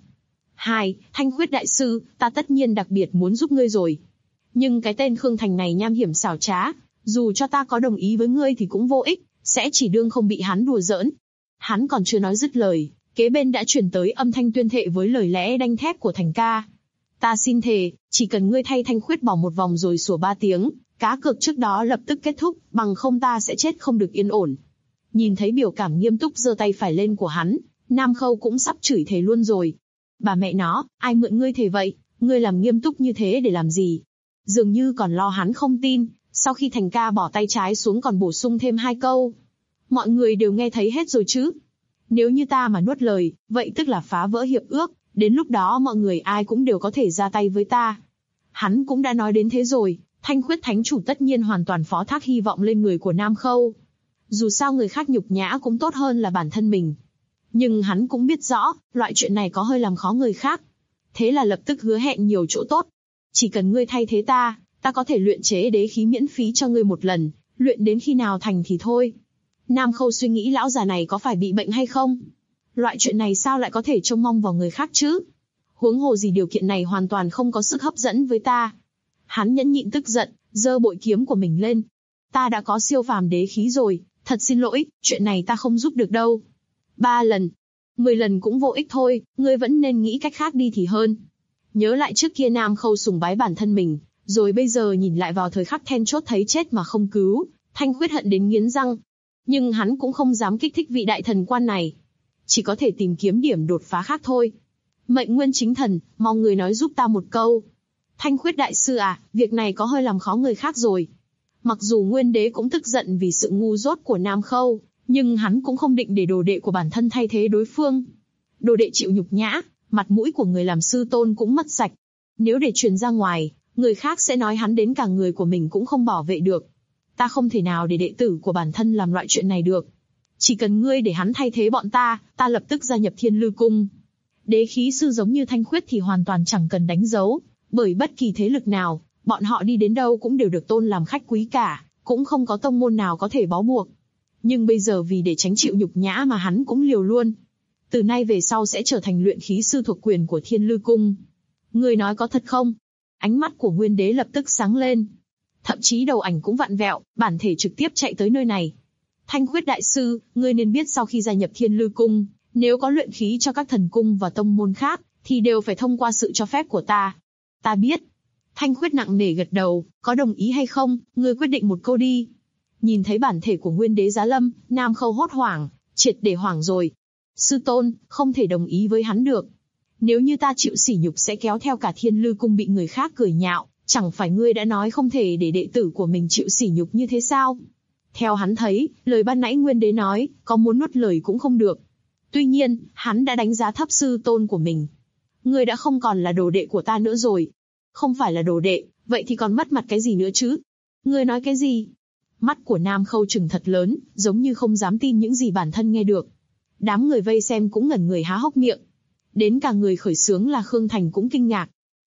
Thanh Khuyết đại sư, ta tất nhiên đặc biệt muốn giúp ngươi rồi. Nhưng cái tên Khương Thành này nham hiểm xảo trá, dù cho ta có đồng ý với ngươi thì cũng vô ích, sẽ chỉ đương không bị hắn đùa giỡn. Hắn còn chưa nói dứt lời, kế bên đã chuyển tới âm thanh tuyên thệ với lời lẽ đanh thép của Thành ca. Ta xin thề, chỉ cần ngươi thay Thanh Khuyết bỏ một vòng rồi sủa 3 tiếng, cá cược trước đó lập tức kết thúc, bằng không ta sẽ chết không được yên ổn. Nhìn thấy biểu cảm nghiêm túc giơ tay phải lên của hắn, Nam Khâu cũng sắp chửi thề luôn rồi. Bà mẹ nó, ai mượn ngươi thề vậy, ngươi làm nghiêm túc như thế để làm gì? Dường như còn lo hắn không tin, sau khi Thành ca bỏ tay trái xuống còn bổ sung thêm 2 câu. Mọi người đều nghe thấy hết rồi chứ? Nếu như ta mà nuốt lời, vậy tức là phá vỡ hiệp ước, đến lúc đó mọi người ai cũng đều có thể ra tay với ta. Hắn cũng đã nói đến thế rồi, Thanh Khuyết thánh chủ tất nhiên hoàn toàn phó thác hy vọng lên người của Nam Khâu. Dù sao người khác nhục nhã cũng tốt hơn là bản thân mình. Nhưng hắn cũng biết rõ, loại chuyện này có hơi làm khó người khác. Thế là lập tức hứa hẹn nhiều chỗ tốt. Chỉ cần ngươi thay thế ta có thể luyện chế đế khí miễn phí cho ngươi một lần, luyện đến khi nào thành thì thôi. Nam Khâu suy nghĩ lão già này có phải bị bệnh hay không? Loại chuyện này sao lại có thể trông mong vào người khác chứ? Huống hồ gì điều kiện này hoàn toàn không có sức hấp dẫn với ta. Hắn nhẫn nhịn tức giận, giơ bội kiếm của mình lên. Ta đã có siêu phàm đế khí rồi, thật xin lỗi, chuyện này ta không giúp được đâu. 3 lần, 10 lần cũng vô ích thôi, ngươi vẫn nên nghĩ cách khác đi thì hơn. Nhớ lại trước kia Nam Khâu sùng bái bản thân mình, rồi bây giờ nhìn lại vào thời khắc then chốt thấy chết mà không cứu, Thanh Khuyết hận đến nghiến răng. Nhưng hắn cũng không dám kích thích vị đại thần quan này. Chỉ có thể tìm kiếm điểm đột phá khác thôi. Mệnh Nguyên chính thần, mong người nói giúp ta một câu. Thanh Khuyết đại sư à, việc này có hơi làm khó người khác rồi. Mặc dù Nguyên Đế cũng tức giận vì sự ngu dốt của Nam Khâu, nhưng hắn cũng không định để đồ đệ của bản thân thay thế đối phương. Đồ đệ chịu nhục nhã, mặt mũi của người làm sư tôn cũng mất sạch. Nếu để truyền ra ngoài, người khác sẽ nói hắn đến cả người của mình cũng không bảo vệ được. Ta không thể nào để đệ tử của bản thân làm loại chuyện này được. Chỉ cần ngươi để hắn thay thế bọn ta lập tức gia nhập Thiên Lư Cung. Đế khí sư giống như Thanh Khuyết thì hoàn toàn chẳng cần đánh dấu, bởi bất kỳ thế lực nào, bọn họ đi đến đâu cũng đều được tôn làm khách quý cả, cũng không có tông môn nào có thể bó buộc. Nhưng bây giờ vì để tránh chịu nhục nhã mà hắn cũng liều luôn. Từ nay về sau sẽ trở thành luyện khí sư thuộc quyền của Thiên Lư Cung. Ngươi nói có thật không? Ánh mắt của Nguyên Đế lập tức sáng lên. Thậm chí đầu ảnh cũng vặn vẹo, bản thể trực tiếp chạy tới nơi này. Thanh Khuyết đại sư, ngươi nên biết sau khi gia nhập Thiên Lư Cung, nếu có luyện khí cho các thần cung và tông môn khác, thì đều phải thông qua sự cho phép của ta. Ta biết. Thanh Khuyết nặng nề gật đầu, có đồng ý hay không, ngươi quyết định một câu đi. Nhìn thấy bản thể của Nguyên Đế giáng lâm, Nam Khâu hốt hoảng, triệt để hoảng rồi. Sư tôn, không thể đồng ý với hắn được. Nếu như ta chịu sỉ nhục sẽ kéo theo cả Thiên Lư Cung bị người khác cười nhạo, chẳng phải ngươi đã nói không thể để đệ tử của mình chịu sỉ nhục như thế sao? Theo hắn thấy, lời ban nãy Nguyên Đế nói, có muốn nuốt lời cũng không được. Tuy nhiên, hắn đã đánh giá thấp sư tôn của mình. Ngươi đã không còn là đồ đệ của ta nữa rồi. Không phải là đồ đệ, vậy thì còn mất mặt cái gì nữa chứ? Ngươi nói cái gì? Mắt của Nam Khâu trừng thật lớn, giống như không dám tin những gì bản thân nghe được. Đám người vây xem cũng ngẩn người há hốc miệng. Đến cả người khởi xướng là Khương Thành cũng kinh ngạc.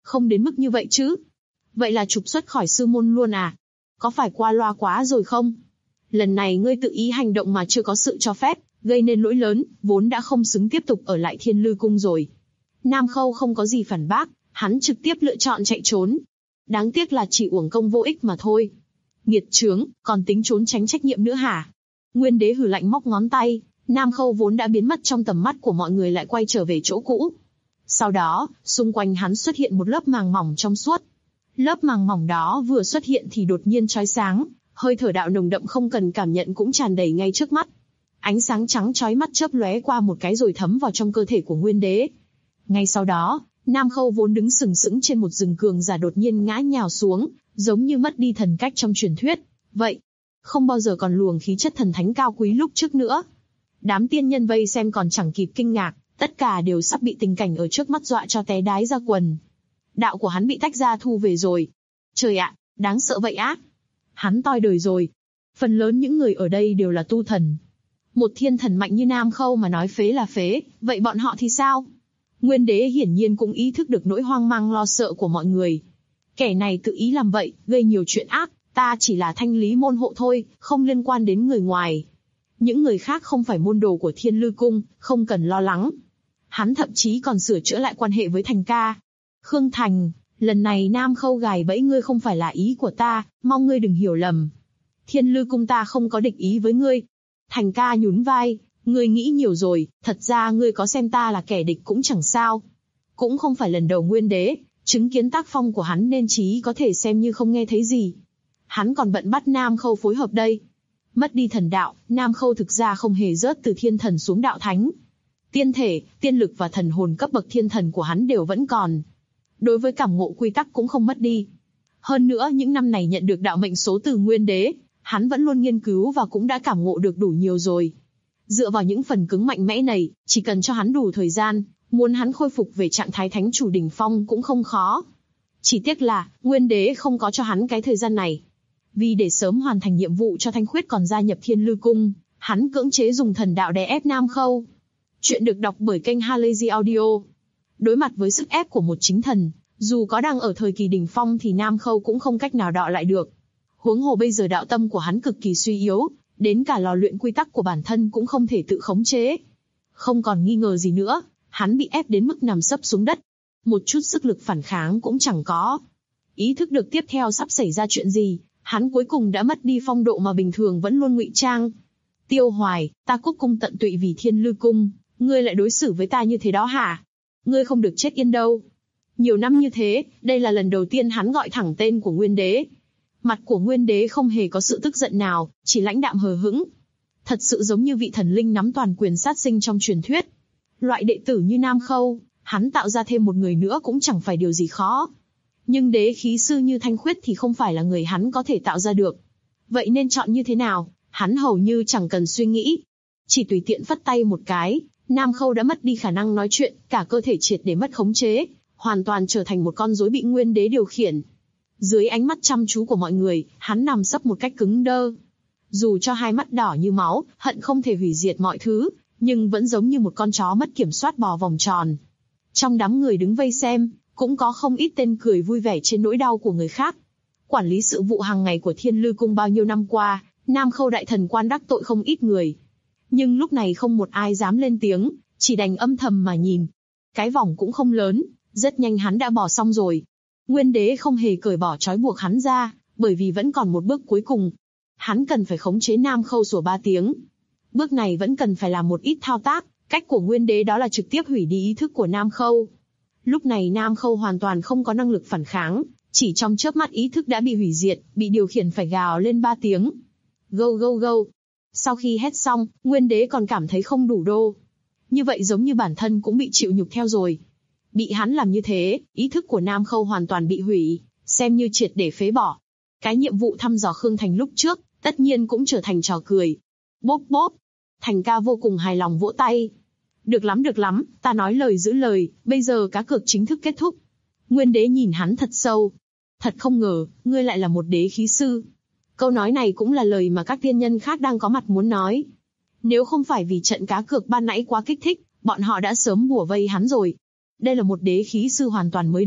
Không đến mức như vậy chứ. Vậy là trục xuất khỏi sư môn luôn à? Có phải qua loa quá rồi không? Lần này ngươi tự ý hành động mà chưa có sự cho phép, gây nên lỗi lớn, vốn đã không xứng tiếp tục ở lại Thiên Lư Cung rồi. Nam Khâu không có gì phản bác, hắn trực tiếp lựa chọn chạy trốn. Đáng tiếc là chỉ uổng công vô ích mà thôi. Nghiệt chướng, còn tính trốn tránh trách nhiệm nữa hả? Nguyên Đế hừ lạnh móc ngón tay, Nam Khâu vốn đã biến mất trong tầm mắt của mọi người lại quay trở về chỗ cũ. Sau đó, xung quanh hắn xuất hiện một lớp màng mỏng trong suốt. Lớp màng mỏng đó vừa xuất hiện thì đột nhiên chói sáng, hơi thở đạo nồng đậm không cần cảm nhận cũng tràn đầy ngay trước mắt. Ánh sáng trắng chói mắt chớp lóe qua một cái rồi thấm vào trong cơ thể của Nguyên Đế. Ngay sau đó, Nam Khâu vốn đứng sừng sững trên một rừng cường giả đột nhiên ngã nhào xuống, giống như mất đi thần cách trong truyền thuyết. Vậy, không bao giờ còn luồng khí chất thần thánh cao quý lúc trước nữa. Đám tiên nhân vây xem còn chẳng kịp kinh ngạc, tất cả đều sắp bị tình cảnh ở trước mắt dọa cho té đái ra quần. Đạo của hắn bị tách ra thu về rồi. Trời ạ, đáng sợ vậy á. Hắn toi đời rồi. Phần lớn những người ở đây đều là tu thần. Một thiên thần mạnh như Nam Khâu mà nói phế là phế, vậy bọn họ thì sao? Nguyên Đế hiển nhiên cũng ý thức được nỗi hoang mang lo sợ của mọi người. Kẻ này tự ý làm vậy, gây nhiều chuyện ác, ta chỉ là thanh lý môn hộ thôi, không liên quan đến người ngoài. Những người khác không phải môn đồ của Thiên Lư Cung, không cần lo lắng. Hắn thậm chí còn sửa chữa lại quan hệ với Thành ca. Khương Thành, lần này Nam Khâu gài bẫy ngươi không phải là ý của ta, mong ngươi đừng hiểu lầm. Thiên Lư Cung ta không có địch ý với ngươi. Thành ca nhún vai, ngươi nghĩ nhiều rồi, thật ra ngươi có xem ta là kẻ địch cũng chẳng sao. Cũng không phải lần đầu Nguyên Đế, chứng kiến tác phong của hắn nên chí có thể xem như không nghe thấy gì. Hắn còn bận bắt Nam Khâu phối hợp đây. Mất đi thần đạo, Nam Khâu thực ra không hề rớt từ thiên thần xuống đạo thánh. Tiên thể, tiên lực và thần hồn cấp bậc thiên thần của hắn đều vẫn còn. Đối với cảm ngộ quy tắc cũng không mất đi. Hơn nữa những năm này nhận được đạo mệnh số từ Nguyên Đế, hắn vẫn luôn nghiên cứu và cũng đã cảm ngộ được đủ nhiều rồi. Dựa vào những phần cứng mạnh mẽ này, chỉ cần cho hắn đủ thời gian, muốn hắn khôi phục về trạng thái thánh chủ đỉnh phong cũng không khó. Chỉ tiếc là, Nguyên Đế không có cho hắn cái thời gian này. Vì để sớm hoàn thành nhiệm vụ cho Thanh Khuyết còn gia nhập Thiên Lư Cung, hắn cưỡng chế dùng thần đạo đè ép Nam Khâu. Chuyện được đọc bởi kênh Halazy Audio. Đối mặt với sức ép của một chính thần, dù có đang ở thời kỳ đỉnh phong thì Nam Khâu cũng không cách nào đọ lại được. Huống hồ bây giờ đạo tâm của hắn cực kỳ suy yếu, đến cả lò luyện quy tắc của bản thân cũng không thể tự khống chế. Không còn nghi ngờ gì nữa, hắn bị ép đến mức nằm sấp xuống đất. Một chút sức lực phản kháng cũng chẳng có. Ý thức được tiếp theo sắp xảy ra chuyện gì, hắn cuối cùng đã mất đi phong độ mà bình thường vẫn luôn ngụy trang. Tiêu Hoài, ta cúc cung tận tụy vì Thiên Lư Cung, ngươi lại đối xử với ta như thế đó hả? Ngươi không được chết yên đâu. Nhiều năm như thế, đây là lần đầu tiên hắn gọi thẳng tên của Nguyên Đế. Mặt của Nguyên Đế không hề có sự tức giận nào, chỉ lãnh đạm hờ hững. Thật sự giống như vị thần linh nắm toàn quyền sát sinh trong truyền thuyết. Loại đệ tử như Nam Khâu, hắn tạo ra thêm một người nữa cũng chẳng phải điều gì khó. Nhưng đế khí sư như Thanh Khuyết thì không phải là người hắn có thể tạo ra được. Vậy nên chọn như thế nào, hắn hầu như chẳng cần suy nghĩ. Chỉ tùy tiện phất tay một cái, Nam Khâu đã mất đi khả năng nói chuyện, cả cơ thể triệt để mất khống chế, hoàn toàn trở thành một con rối bị Nguyên Đế điều khiển. Dưới ánh mắt chăm chú của mọi người, hắn nằm sấp một cách cứng đơ. Dù cho hai mắt đỏ như máu, hận không thể hủy diệt mọi thứ, nhưng vẫn giống như một con chó mất kiểm soát bò vòng tròn. Trong đám người đứng vây xem, cũng có không ít tên cười vui vẻ trên nỗi đau của người khác. Quản lý sự vụ hàng ngày của Thiên Lư Cung bao nhiêu năm qua, Nam Khâu đại thần quan đắc tội không ít người. Nhưng lúc này không một ai dám lên tiếng, chỉ đành âm thầm mà nhìn. Cái vòng cũng không lớn, rất nhanh hắn đã bỏ xong rồi. Nguyên Đế không hề cởi bỏ trói buộc hắn ra, bởi vì vẫn còn một bước cuối cùng. Hắn cần phải khống chế Nam Khâu sủa 3 tiếng. Bước này vẫn cần phải làm một ít thao tác, cách của Nguyên Đế đó là trực tiếp hủy đi ý thức của Nam Khâu. Lúc này Nam Khâu hoàn toàn không có năng lực phản kháng, chỉ trong chớp mắt ý thức đã bị hủy diệt, bị điều khiển phải gào lên 3 tiếng. Go go go. Sau khi hét xong, Nguyên Đế còn cảm thấy không đủ đô. Như vậy giống như bản thân cũng bị chịu nhục theo rồi. Bị hắn làm như thế, ý thức của Nam Khâu hoàn toàn bị hủy, xem như triệt để phế bỏ. Cái nhiệm vụ thăm dò Khương Thành lúc trước, tất nhiên cũng trở thành trò cười. Bốp bốp. Thành ca vô cùng hài lòng vỗ tay. Được lắm, ta nói lời giữ lời, bây giờ cá cược chính thức kết thúc. Nguyên Đế nhìn hắn thật sâu. Thật không ngờ, ngươi lại là một đế khí sư. Câu nói này cũng là lời mà các tiên nhân khác đang có mặt muốn nói. Nếu không phải vì trận cá cược ban nãy quá kích thích, bọn họ đã sớm bủa vây hắn rồi. Đây là một đế khí sư hoàn toàn mới đấy,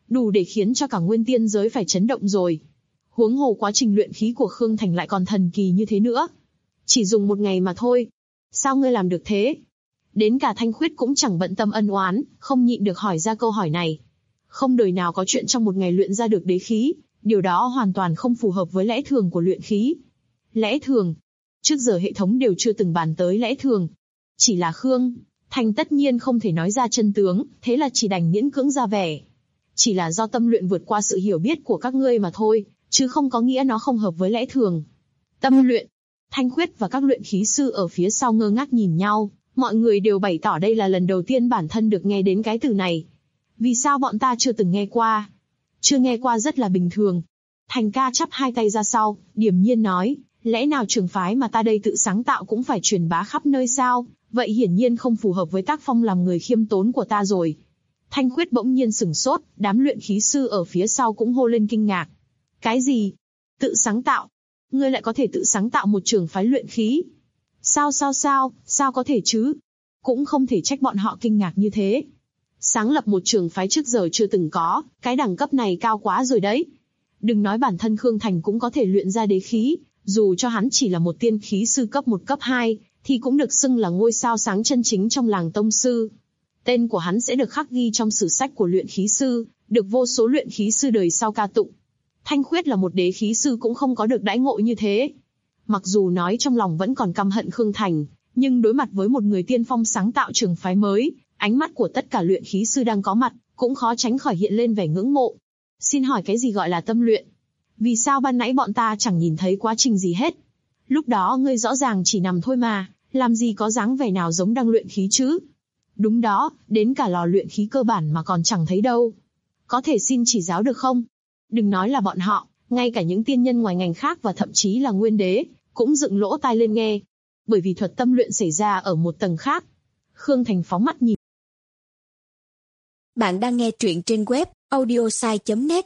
đủ để khiến cho cả nguyên tiên giới phải chấn động rồi. Huống hồ quá trình luyện khí của Khương Thành lại còn thần kỳ như thế nữa. Chỉ dùng 1 ngày mà thôi. Sao ngươi làm được thế? Đến cả Thanh Khuyết cũng chẳng bận tâm ân oán, không nhịn được hỏi ra câu hỏi này. Không đời nào có chuyện trong 1 ngày luyện ra được đế khí, điều đó hoàn toàn không phù hợp với lẽ thường của luyện khí. Lẽ thường? Trước giờ hệ thống đều chưa từng bàn tới lẽ thường. Chỉ là Khương Thành tất nhiên không thể nói ra chân tướng, thế là chỉ đành miễn cưỡng ra vẻ. Chỉ là do tâm luyện vượt qua sự hiểu biết của các ngươi mà thôi, chứ không có nghĩa nó không hợp với lẽ thường. Tâm luyện. Thanh Khuyết và các luyện khí sư ở phía sau ngơ ngác nhìn nhau, mọi người đều bày tỏ đây là lần đầu tiên bản thân được nghe đến cái từ này. Vì sao bọn ta chưa từng nghe qua? Chưa nghe qua rất là bình thường. Thành ca chắp 2 tay ra sau, điềm nhiên nói, lẽ nào trường phái mà ta đây tự sáng tạo cũng phải truyền bá khắp nơi sao? Vậy hiển nhiên không phù hợp với tác phong làm người khiêm tốn của ta rồi. Thanh Khuyết bỗng nhiên sửng sốt, đám luyện khí sư ở phía sau cũng hô lên kinh ngạc. Cái gì? Tự sáng tạo? Ngươi lại có thể tự sáng tạo một trường phái luyện khí? Sao có thể chứ? Cũng không thể trách bọn họ kinh ngạc như thế. Sáng lập một trường phái trước giờ chưa từng có, cái đẳng cấp này cao quá rồi đấy. Đừng nói bản thân Khương Thành cũng có thể luyện ra đế khí, dù cho hắn chỉ là một tiên khí sư cấp 1 cấp 2, thì cũng được xưng là ngôi sao sáng chân chính trong làng tông sư. Tên của hắn sẽ được khắc ghi trong sử sách của luyện khí sư, được vô số luyện khí sư đời sau ca tụng. Thanh Khuyết là một đế khí sư cũng không có được đãi ngộ như thế. Mặc dù nói trong lòng vẫn còn căm hận Khương Thành, nhưng đối mặt với một người tiên phong sáng tạo trường phái mới, ánh mắt của tất cả luyện khí sư đang có mặt, cũng khó tránh khỏi hiện lên vẻ ngưỡng mộ. Xin hỏi cái gì gọi là tâm luyện? Vì sao ban nãy bọn ta chẳng nhìn thấy quá trình gì hết? Lúc đó ngươi rõ ràng chỉ nằm thôi mà, làm gì có dáng vẻ nào giống đang luyện khí chứ? Đúng đó, đến cả lò luyện khí cơ bản mà còn chẳng thấy đâu. Có thể xin chỉ giáo được không? Đừng nói là bọn họ, ngay cả những tiên nhân ngoài ngành khác và thậm chí là nguyên đế, cũng dựng lỗ tai lên nghe. Bởi vì thuật tâm luyện xảy ra ở một tầng khác. Khương Thành phóng mắt nhìn. Bạn đang nghe truyện trên web audiosai.net.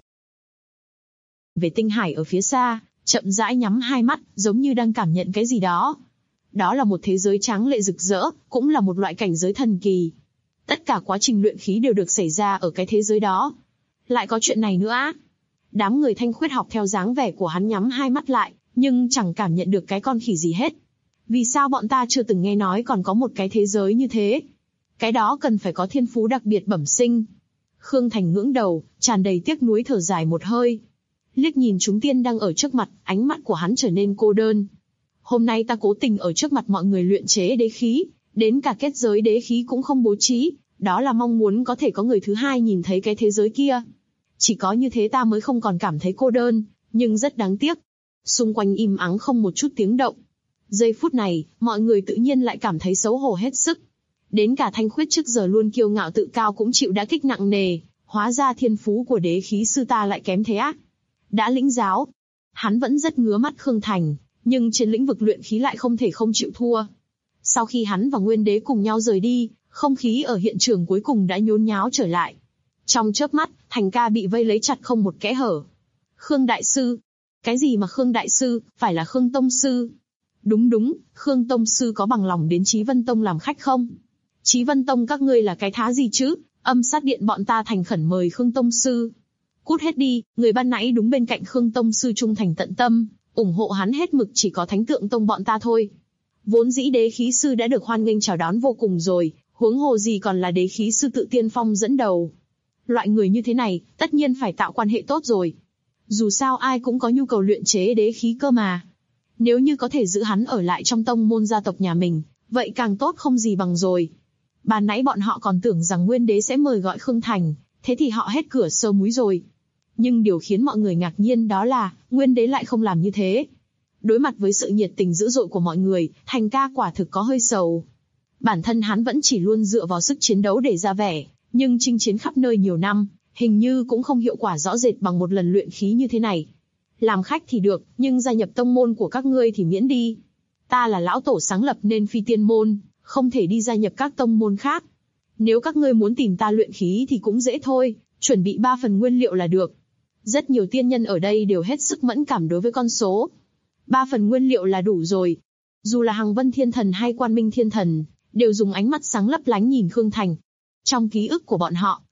Về tinh hải ở phía xa, chậm rãi nhắm 2 mắt, giống như đang cảm nhận cái gì đó. Đó là một thế giới tráng lệ rực rỡ, cũng là một loại cảnh giới thần kỳ. Tất cả quá trình luyện khí đều được xảy ra ở cái thế giới đó. Lại có chuyện này nữa á? Đám người Thanh Khuyết học theo dáng vẻ của hắn nhắm 2 mắt lại, nhưng chẳng cảm nhận được cái con khỉ gì hết. Vì sao bọn ta chưa từng nghe nói còn có một cái thế giới như thế? Cái đó cần phải có thiên phú đặc biệt bẩm sinh. Khương Thành ngưỡng đầu, tràn đầy tiếc nuối thở dài một hơi. Liếc nhìn chúng tiên đang ở trước mặt, ánh mắt của hắn trở nên cô đơn. Hôm nay ta cố tình ở trước mặt mọi người luyện chế đế khí, đến cả kết giới đế khí cũng không bố trí, đó là mong muốn có thể có người thứ hai nhìn thấy cái thế giới kia. Chỉ có như thế ta mới không còn cảm thấy cô đơn, nhưng rất đáng tiếc. Xung quanh im ắng không một chút tiếng động. Giây phút này, mọi người tự nhiên lại cảm thấy xấu hổ hết sức. Đến cả Thanh Khuyết trước giờ luôn kiêu ngạo tự cao cũng chịu đả kích nặng nề, hóa ra thiên phú của đế khí sư ta lại kém thế á. Đã lĩnh giáo, hắn vẫn rất ngứa mắt Khương Thành, nhưng trên lĩnh vực luyện khí lại không thể không chịu thua. Sau khi hắn và Nguyên Đế cùng nhau rời đi, không khí ở hiện trường cuối cùng đã nhốn nháo trở lại. Trong chớp mắt, Thành ca bị vây lấy chặt không một kẽ hở. Khương Đại Sư? Cái gì mà Khương Đại Sư, phải là Khương Tông Sư? Đúng, Khương Tông Sư có bằng lòng đến Chí Vân Tông làm khách không? Chí Vân Tông các ngươi là cái thá gì chứ? Âm sát điện bọn ta thành khẩn mời Khương Tông Sư. Cút hết đi, người ban nãy đúng bên cạnh Khương Tông Sư trung thành tận tâm, ủng hộ hắn hết mực chỉ có Thánh Tượng Tông bọn ta thôi. Vốn dĩ đế khí sư đã được hoan nghênh chào đón vô cùng rồi, huống hồ gì còn là đế khí sư tự tiên phong dẫn đầu. Loại người như thế này, tất nhiên phải tạo quan hệ tốt rồi. Dù sao ai cũng có nhu cầu luyện chế đế khí cơ mà. Nếu như có thể giữ hắn ở lại trong tông môn gia tộc nhà mình, vậy càng tốt không gì bằng rồi. Ban nãy bọn họ còn tưởng rằng Nguyên Đế sẽ mời gọi Khương Thành, thế thì họ hết cửa sơ múi rồi. Nhưng điều khiến mọi người ngạc nhiên đó là, Nguyên Đế lại không làm như thế. Đối mặt với sự nhiệt tình dữ dội của mọi người, Thành ca quả thực có hơi sầu. Bản thân hắn vẫn chỉ luôn dựa vào sức chiến đấu để ra vẻ, nhưng chinh chiến khắp nơi nhiều năm, hình như cũng không hiệu quả rõ rệt bằng một lần luyện khí như thế này. Làm khách thì được, nhưng gia nhập tông môn của các ngươi thì miễn đi. Ta là lão tổ sáng lập nên phi tiên môn, không thể đi gia nhập các tông môn khác. Nếu các ngươi muốn tìm ta luyện khí thì cũng dễ thôi, chuẩn bị 3 phần nguyên liệu là được. Rất nhiều tiên nhân ở đây đều hết sức mẫn cảm đối với con số. 3 phần nguyên liệu là đủ rồi. Dù là Hằng Vân Thiên Thần hay Quan Minh Thiên Thần, đều dùng ánh mắt sáng lấp lánh nhìn Khương Thành. Trong ký ức của bọn họ,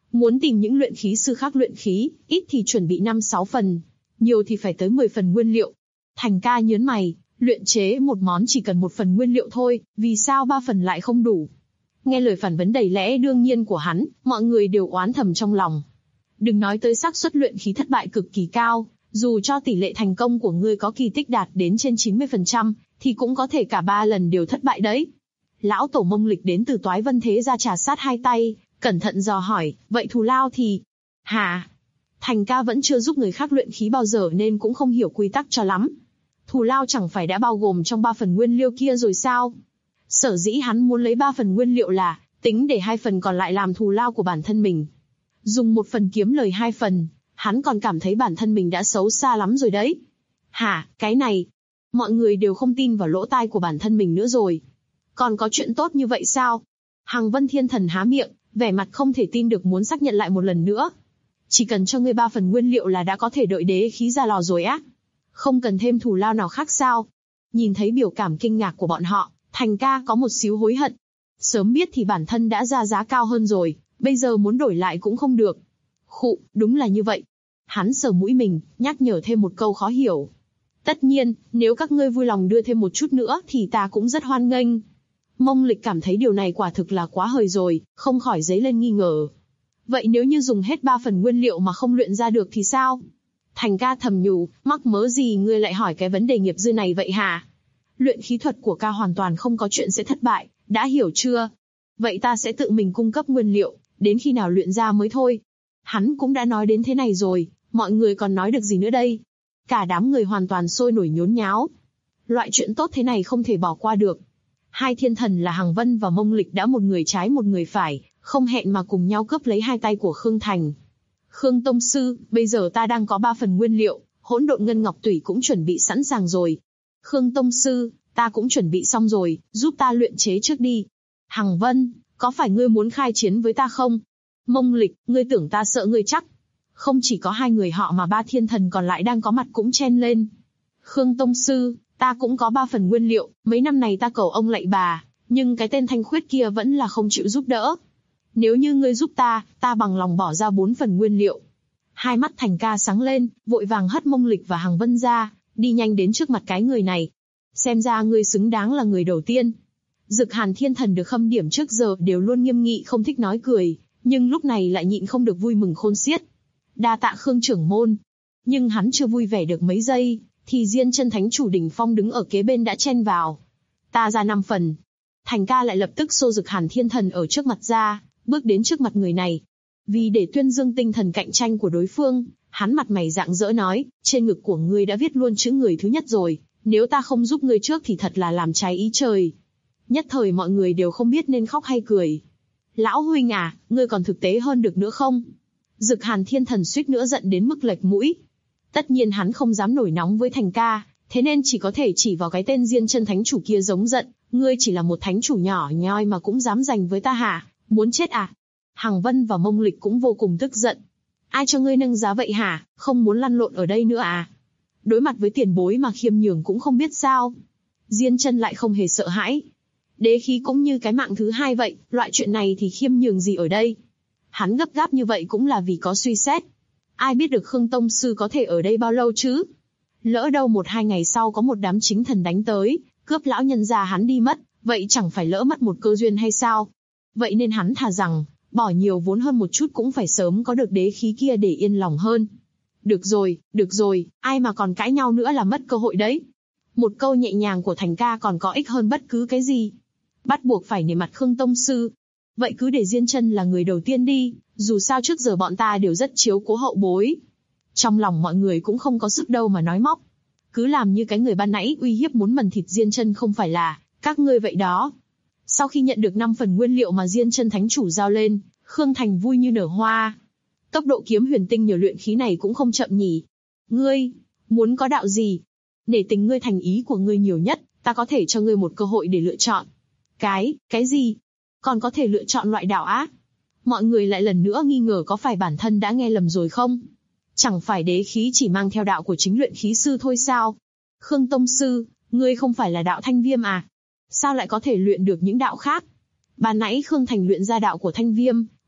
Muốn tìm những luyện khí sư khác luyện khí, ít thì chuẩn bị 5-6 phần, nhiều thì phải tới 10 phần nguyên liệu. Thành ca nhớn mày, luyện chế một món chỉ cần 1 phần nguyên liệu thôi, vì sao 3 phần lại không đủ? Nghe lời phản vấn đầy lẽ đương nhiên của hắn, mọi người đều oán thầm trong lòng. Đừng nói tới xác suất luyện khí thất bại cực kỳ cao, dù cho tỷ lệ thành công của ngươi có kỳ tích đạt đến trên 90%, thì cũng có thể cả 3 lần đều thất bại đấy. Lão tổ Mông Lịch đến từ Toái Vân Thế gia trà sát hai tay, cẩn thận dò hỏi, vậy thù lao thì... Hả? Thành ca vẫn chưa giúp người khác luyện khí bao giờ nên cũng không hiểu quy tắc cho lắm. Thù lao chẳng phải đã bao gồm trong 3 phần nguyên liệu kia rồi sao? Sở dĩ hắn muốn lấy 3 phần nguyên liệu là, tính để 2 phần còn lại làm thù lao của bản thân mình. Dùng 1 phần kiếm lời 2 phần, hắn còn cảm thấy bản thân mình đã xấu xa lắm rồi đấy. Hả, cái này? Mọi người đều không tin vào lỗ tai của bản thân mình nữa rồi. Còn có chuyện tốt như vậy sao? Hằng Vân Thiên Thần há miệng, vẻ mặt không thể tin được muốn xác nhận lại một lần nữa. Chỉ cần cho ngươi 3 phần nguyên liệu là đã có thể đợi đế khí ra lò rồi á? Không cần thêm thù lao nào khác sao? Nhìn thấy biểu cảm kinh ngạc của bọn họ, Thành ca có một xíu hối hận. Sớm biết thì bản thân đã ra giá cao hơn rồi, bây giờ muốn đổi lại cũng không được. Khụ, đúng là như vậy. Hắn sờ mũi mình, nhắc nhở thêm một câu khó hiểu. Tất nhiên, nếu các ngươi vui lòng đưa thêm một chút nữa thì ta cũng rất hoan nghênh. Mông Lịch cảm thấy điều này quả thực là quá hời rồi, không khỏi dấy lên nghi ngờ. Vậy nếu như dùng hết 3 phần nguyên liệu mà không luyện ra được thì sao? Thành ca thầm nhủ, mắc mớ gì ngươi lại hỏi cái vấn đề nghiệp dư này vậy hả? Luyện khí thuật của ca hoàn toàn không có chuyện sẽ thất bại, đã hiểu chưa? Vậy ta sẽ tự mình cung cấp nguyên liệu, đến khi nào luyện ra mới thôi. Hắn cũng đã nói đến thế này rồi, mọi người còn nói được gì nữa đây? Cả đám người hoàn toàn sôi nổi nhốn nháo. Loại chuyện tốt thế này không thể bỏ qua được. Hai thiên thần là Hằng Vân và Mông Lịch đã một người trái một người phải, không hẹn mà cùng nhau cướp lấy 2 tay của Khương Thành. Khương Tông Sư, bây giờ ta đang có 3 phần nguyên liệu, hỗn độn ngân ngọc tủy cũng chuẩn bị sẵn sàng rồi. Khương Tông Sư, ta cũng chuẩn bị xong rồi, giúp ta luyện chế trước đi. Hằng Vân, có phải ngươi muốn khai chiến với ta không? Mông Lịch, ngươi tưởng ta sợ ngươi chắc? Không chỉ có 2 người họ mà 3 thiên thần còn lại đang có mặt cũng chen lên. Khương Tông Sư, ta cũng có 3 phần nguyên liệu, mấy năm này ta cầu ông lạy bà, nhưng cái tên Thanh Khuyết kia vẫn là không chịu giúp đỡ. Nếu như ngươi giúp ta bằng lòng bỏ ra 4 phần nguyên liệu. Hai mắt Thành ca sáng lên, vội vàng hất Mông Lịch và Hằng Vân ra, đi nhanh đến trước mặt cái người này. Xem ra ngươi xứng đáng là người đầu tiên. Dực Hàn Thiên Thần được khâm điểm trước giờ đều luôn nghiêm nghị không thích nói cười, nhưng lúc này lại nhịn không được vui mừng khôn xiết. Đa tạ Khương trưởng môn. Nhưng hắn chưa vui vẻ được mấy giây, thì Diên Chân Thánh chủ đỉnh phong đứng ở kế bên đã chen vào. Ta ra 5 phần. Thành ca lại lập tức xô Dực Hàn Thiên Thần ở trước mặt ra, bước đến trước mặt người này. Vì để tuyên dương tinh thần cạnh tranh của đối phương, hắn mặt mày rạng rỡ nói, trên ngực của ngươi đã viết luôn chữ người thứ nhất rồi, nếu ta không giúp ngươi trước thì thật là làm trái ý trời. Nhất thời mọi người đều không biết nên khóc hay cười. Lão huynh à, ngươi còn thực tế hơn được nữa không? Dực Hàn Thiên Thần suýt nữa giận đến mức lệch mũi. Tất nhiên hắn không dám nổi nóng với Thành ca, thế nên chỉ có thể chỉ vào cái tên Diên Chân Thánh chủ kia giống giận, ngươi chỉ là một thánh chủ nhỏ nhoi mà cũng dám giành với ta hả? Muốn chết à? Hằng Vân và Mông Lịch cũng vô cùng tức giận. Ai cho ngươi nâng giá vậy hả? Không muốn lăn lộn ở đây nữa à? Đối mặt với tiền bối mà khiêm nhường cũng không biết sao. Diên Chân lại không hề sợ hãi. Đế khí cũng như cái mạng thứ hai vậy, loại chuyện này thì khiêm nhường gì ở đây? Hắn gấp gáp như vậy cũng là vì có suy xét. Ai biết được Khương Tông Sư có thể ở đây bao lâu chứ? Lỡ đâu 1-2 ngày sau có một đám chính thần đánh tới, cướp lão nhân gia hắn đi mất, vậy chẳng phải lỡ mất một cơ duyên hay sao? Vậy nên hắn thà rằng, bỏ nhiều vốn hơn một chút cũng phải sớm có được đế khí kia để yên lòng hơn. Được rồi, ai mà còn cãi nhau nữa là mất cơ hội đấy. Một câu nhẹ nhàng của Thành ca còn có ích hơn bất cứ cái gì. Bắt buộc phải nể mặt Khương Tông Sư. Vậy cứ để Diên Chân là người đầu tiên đi, dù sao trước giờ bọn ta đều rất chiếu cố hậu bối. Trong lòng mọi người cũng không có sức đâu mà nói móc. Cứ làm như cái người ban nãy uy hiếp muốn mần thịt Diên Chân không phải là các ngươi vậy đó. Sau khi nhận được 5 phần nguyên liệu mà Diên Chân Thánh chủ giao lên, Khương Thành vui như nở hoa. Tốc độ kiếm huyền tinh nhờ luyện khí này cũng không chậm nhỉ. Ngươi, muốn có đạo gì? Nể tình ngươi thành ý của ngươi nhiều nhất, ta có thể cho ngươi một cơ hội để lựa chọn. Cái gì? Còn có thể lựa chọn loại đạo á? Mọi người lại lần nữa nghi ngờ có phải bản thân đã nghe lầm rồi không? Chẳng phải đế khí chỉ mang theo đạo của chính luyện khí sư thôi sao? Khương Tông Sư, ngươi không phải là đạo Thanh Viêm à? Sao lại có thể luyện được những đạo khác? Ban nãy Khương Thành luyện ra đạo của Thanh Viêm,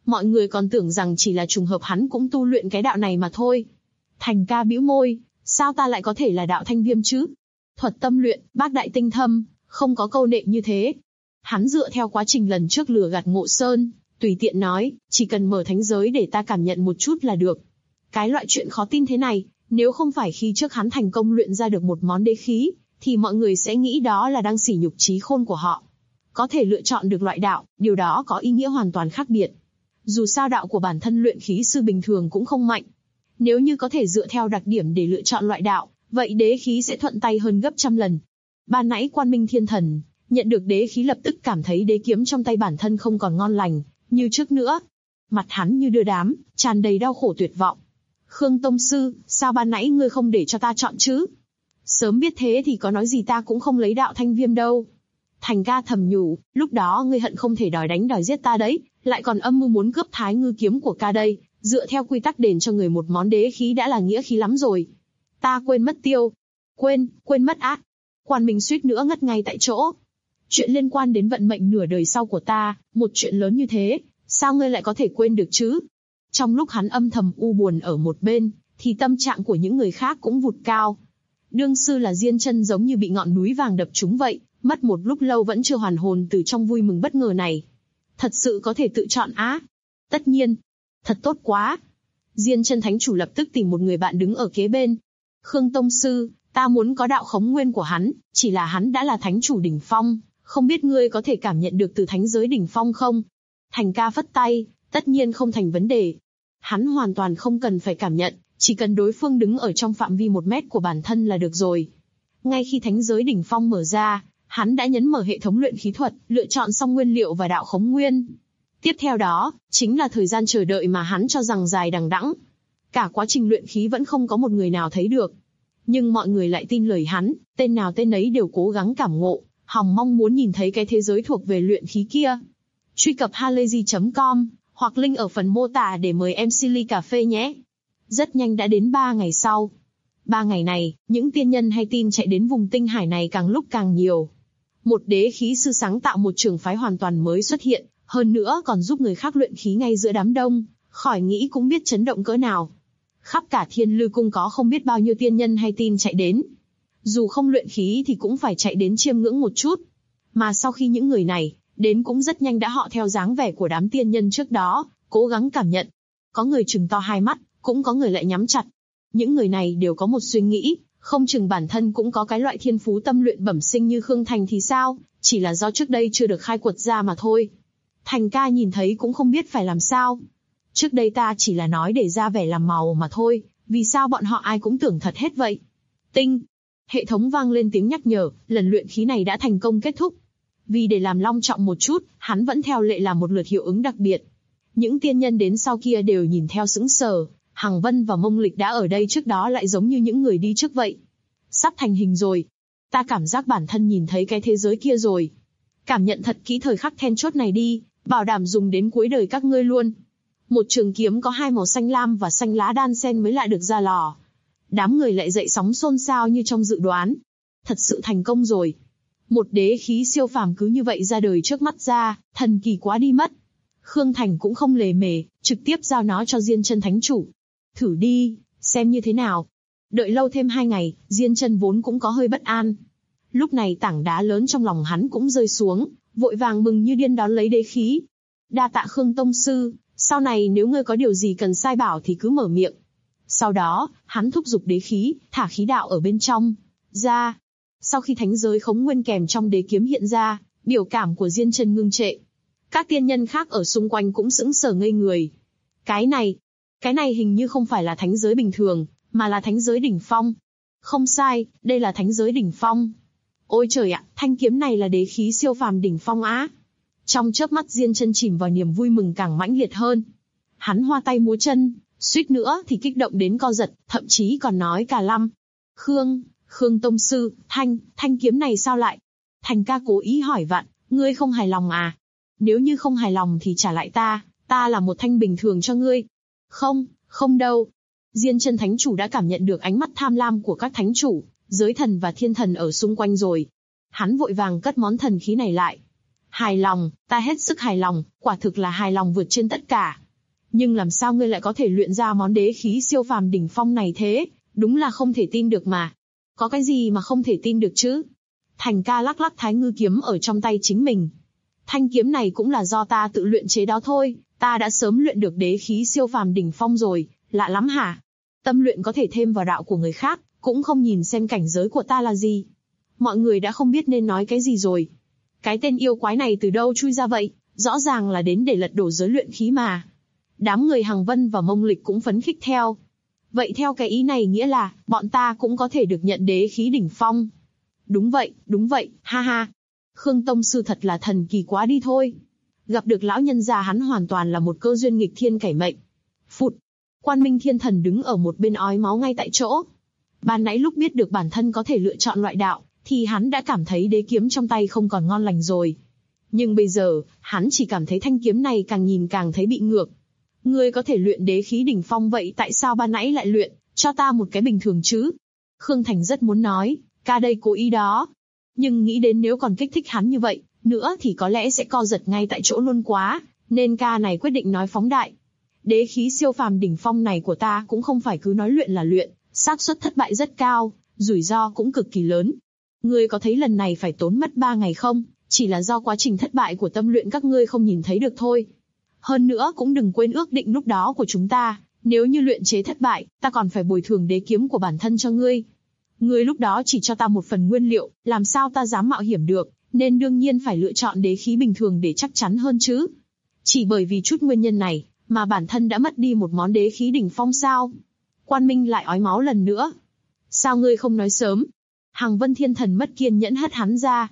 Mọi người còn tưởng rằng chỉ là trùng hợp hắn cũng tu luyện cái đạo này mà thôi. Thành Ca bĩu môi, sao ta lại có thể là đạo Thanh Viêm chứ? Thuật tâm luyện, bác đại tinh thâm, không có câu nệ như thế. Hắn dựa theo quá trình lần trước lừa gạt Ngộ Sơn, tùy tiện nói, chỉ cần mở thánh giới để ta cảm nhận một chút là được. Cái loại chuyện khó tin thế này, nếu không phải khi trước hắn thành công luyện ra được một món đế khí, thì mọi người sẽ nghĩ đó là đang sỉ nhục trí khôn của họ. Có thể lựa chọn được loại đạo, điều đó có ý nghĩa hoàn toàn khác biệt. Dù sao đạo của bản thân luyện khí sư bình thường cũng không mạnh. Nếu như có thể dựa theo đặc điểm để lựa chọn loại đạo, vậy đế khí sẽ thuận tay hơn gấp trăm lần. Ban nãy Quan Minh Thiên Thần nhận được đế khí lập tức cảm thấy đế kiếm trong tay bản thân không còn ngon lành như trước nữa. Mặt hắn như đưa đám, tràn đầy đau khổ tuyệt vọng. Khương Tông Sư, sao ban nãy ngươi không để cho ta chọn chứ? Sớm biết thế thì có nói gì ta cũng không lấy đạo Thanh Viêm đâu. Thành Ca thầm nhủ, lúc đó ngươi hận không thể đòi đánh đòi giết ta đấy, lại còn âm mưu muốn cướp Thái Ngư kiếm của ca đây, dựa theo quy tắc đền cho người một món đế khí đã là nghĩa khí lắm rồi. Ta quên mất tiêu. Quên mất á. Quan Minh suýt nữa ngất ngay tại chỗ. Chuyện liên quan đến vận mệnh nửa đời sau của ta, một chuyện lớn như thế, sao ngươi lại có thể quên được chứ? Trong lúc hắn âm thầm u buồn ở một bên, thì tâm trạng của những người khác cũng vụt cao. Đương sư là Diên Chân giống như bị ngọn núi vàng đập trúng vậy, mất một lúc lâu vẫn chưa hoàn hồn từ trong vui mừng bất ngờ này. Thật sự có thể tự chọn á? Tất nhiên. Thật tốt quá. Diên Chân Thánh Chủ lập tức tìm một người bạn đứng ở kế bên. Khương Tông Sư, ta muốn có đạo khống nguyên của hắn, chỉ là hắn đã là Thánh Chủ đỉnh phong, không biết ngươi có thể cảm nhận được từ thánh giới đỉnh phong không? Thành Ca phất tay, tất nhiên không thành vấn đề. Hắn hoàn toàn không cần phải cảm nhận, chỉ cần đối phương đứng ở trong phạm vi 1 mét của bản thân là được rồi. Ngay khi thánh giới đỉnh phong mở ra, hắn đã nhấn mở hệ thống luyện khí thuật, lựa chọn xong nguyên liệu và đạo khống nguyên. Tiếp theo đó, chính là thời gian chờ đợi mà hắn cho rằng dài đằng đẵng. Cả quá trình luyện khí vẫn không có một người nào thấy được. Nhưng mọi người lại tin lời hắn, tên nào tên ấy đều cố gắng cảm ngộ, hòng mong muốn nhìn thấy cái thế giới thuộc về luyện khí kia. Truy cập halayzi.com, hoặc link ở phần mô tả để mời MC ly cà phê nhé. Rất nhanh đã đến 3 ngày sau. 3 ngày này, những tiên nhân hay tin chạy đến vùng tinh hải này càng lúc càng nhiều. Một đế khí sư sáng tạo một trường phái hoàn toàn mới xuất hiện, hơn nữa còn giúp người khác luyện khí ngay giữa đám đông, khỏi nghĩ cũng biết chấn động cỡ nào. Khắp cả Thiên Lư Cung có không biết bao nhiêu tiên nhân hay tin chạy đến. Dù không luyện khí thì cũng phải chạy đến chiêm ngưỡng một chút. Mà sau khi những người này đến cũng rất nhanh đã họ theo dáng vẻ của đám tiên nhân trước đó, cố gắng cảm nhận. Có người trừng to hai mắt, cũng có người lại nhắm chặt. Những người này đều có một suy nghĩ, không chừng bản thân cũng có cái loại thiên phú tâm luyện bẩm sinh như Khương Thành thì sao, chỉ là do trước đây chưa được khai quật ra mà thôi. Thành Ca nhìn thấy cũng không biết phải làm sao. Trước đây ta chỉ là nói để ra vẻ làm màu mà thôi, vì sao bọn họ ai cũng tưởng thật hết vậy? Tinh! Hệ thống vang lên tiếng nhắc nhở, lần luyện khí này đã thành công kết thúc. Vì để làm long trọng một chút, hắn vẫn theo lệ làm một lượt hiệu ứng đặc biệt. Những tiên nhân đến sau kia đều nhìn theo sững sờ, Hằng Vân và Mông Lịch đã ở đây trước đó lại giống như những người đi trước vậy. Sắp thành hình rồi. Ta cảm giác bản thân nhìn thấy cái thế giới kia rồi. Cảm nhận thật kỹ thời khắc then chốt này đi, bảo đảm dùng đến cuối đời các ngươi luôn. Một trường kiếm có 2 màu xanh lam và xanh lá đan xen mới lại được ra lò. Đám người lại dậy sóng xôn xao như trong dự đoán. Thật sự thành công rồi. Một đế khí siêu phàm cứ như vậy ra đời trước mắt ra, thần kỳ quá đi mất. Khương Thành cũng không lề mề, trực tiếp giao nó cho Diên Chân Thánh Chủ. Thử đi, xem như thế nào. Đợi lâu thêm 2 ngày, Diên Chân vốn cũng có hơi bất an. Lúc này tảng đá lớn trong lòng hắn cũng rơi xuống, vội vàng mừng như điên đón lấy đế khí. Đa tạ Khương Tông Sư, sau này nếu ngươi có điều gì cần sai bảo thì cứ mở miệng. Sau đó, hắn thúc giục đế khí, thả khí đạo ở bên trong ra. Sau khi thánh giới khống nguyên kèm trong đế kiếm hiện ra, biểu cảm của Diên Chân ngưng trệ. Các tiên nhân khác ở xung quanh cũng sững sờ ngây người. Cái này hình như không phải là thánh giới bình thường, mà là thánh giới đỉnh phong. Không sai, đây là thánh giới đỉnh phong. Ôi trời ạ, thanh kiếm này là đế khí siêu phàm đỉnh phong á. Trong chớp mắt Diên Chân chìm vào niềm vui mừng càng mãnh liệt hơn. Hắn hoa tay múa chân, suýt nữa thì kích động đến co giật, thậm chí còn nói cả lăm. Khương Tông Sư, thanh kiếm này sao lại? Thành Ca cố ý hỏi vặn, ngươi không hài lòng à? Nếu như không hài lòng thì trả lại ta là một thanh bình thường cho ngươi. Không đâu. Diên Chân Thánh Chủ đã cảm nhận được ánh mắt tham lam của các thánh chủ, giới thần và thiên thần ở xung quanh rồi. Hắn vội vàng cất món thần khí này lại. Hài lòng, ta hết sức hài lòng, quả thực là hài lòng vượt trên tất cả. Nhưng làm sao ngươi lại có thể luyện ra món đế khí siêu phàm đỉnh phong này thế, đúng là không thể tin được mà. Có cái gì mà không thể tin được chứ? Thành ca lắc lắc thái ngư kiếm ở trong tay chính mình. Thanh kiếm này cũng là do ta tự luyện chế đó thôi, ta đã sớm luyện được đế khí siêu phàm đỉnh phong rồi, lạ lắm hả? Tâm luyện có thể thêm vào đạo của người khác, cũng không nhìn xem cảnh giới của ta là gì. Mọi người đã không biết nên nói cái gì rồi. Cái tên yêu quái này từ đâu chui ra vậy, rõ ràng là đến để lật đổ giới luyện khí mà. Đám người Hằng Vân và Mông Lịch cũng phấn khích theo. Vậy theo cái ý này nghĩa là, bọn ta cũng có thể được nhận đế khí đỉnh phong. Đúng vậy, ha ha. Khương Tông Sư thật là thần kỳ quá đi thôi. Gặp được lão nhân già hắn hoàn toàn là một cơ duyên nghịch thiên cải mệnh. Phụt. Quan Minh Thiên Thần đứng ở một bên ói máu ngay tại chỗ. Ban nãy lúc biết được bản thân có thể lựa chọn loại đạo, thì hắn đã cảm thấy đế kiếm trong tay không còn ngon lành rồi. Nhưng bây giờ, hắn chỉ cảm thấy thanh kiếm này càng nhìn càng thấy bị ngược. Ngươi có thể luyện đế khí đỉnh phong vậy tại sao ban nãy lại luyện, cho ta một cái bình thường chứ? Khương Thành rất muốn nói, ca đây cố ý đó. Nhưng nghĩ đến nếu còn kích thích hắn như vậy, nữa thì có lẽ sẽ co giật ngay tại chỗ luôn quá, nên ca này quyết định nói phóng đại. Đế khí siêu phàm đỉnh phong này của ta cũng không phải cứ nói luyện là luyện, xác suất thất bại rất cao, rủi ro cũng cực kỳ lớn. Ngươi có thấy lần này phải tốn mất 3 ngày không? Chỉ là do quá trình thất bại của tâm luyện các ngươi không nhìn thấy được thôi. Hơn nữa cũng đừng quên ước định lúc đó của chúng ta, nếu như luyện chế thất bại, ta còn phải bồi thường đế kiếm của bản thân cho ngươi. Ngươi lúc đó chỉ cho ta một phần nguyên liệu, làm sao ta dám mạo hiểm được, nên đương nhiên phải lựa chọn đế khí bình thường để chắc chắn hơn chứ. Chỉ bởi vì chút nguyên nhân này, mà bản thân đã mất đi một món đế khí đỉnh phong sao? Quan Minh lại ói máu lần nữa. Sao ngươi không nói sớm? Hằng Vân Thiên Thần mất kiên nhẫn hất hắn ra.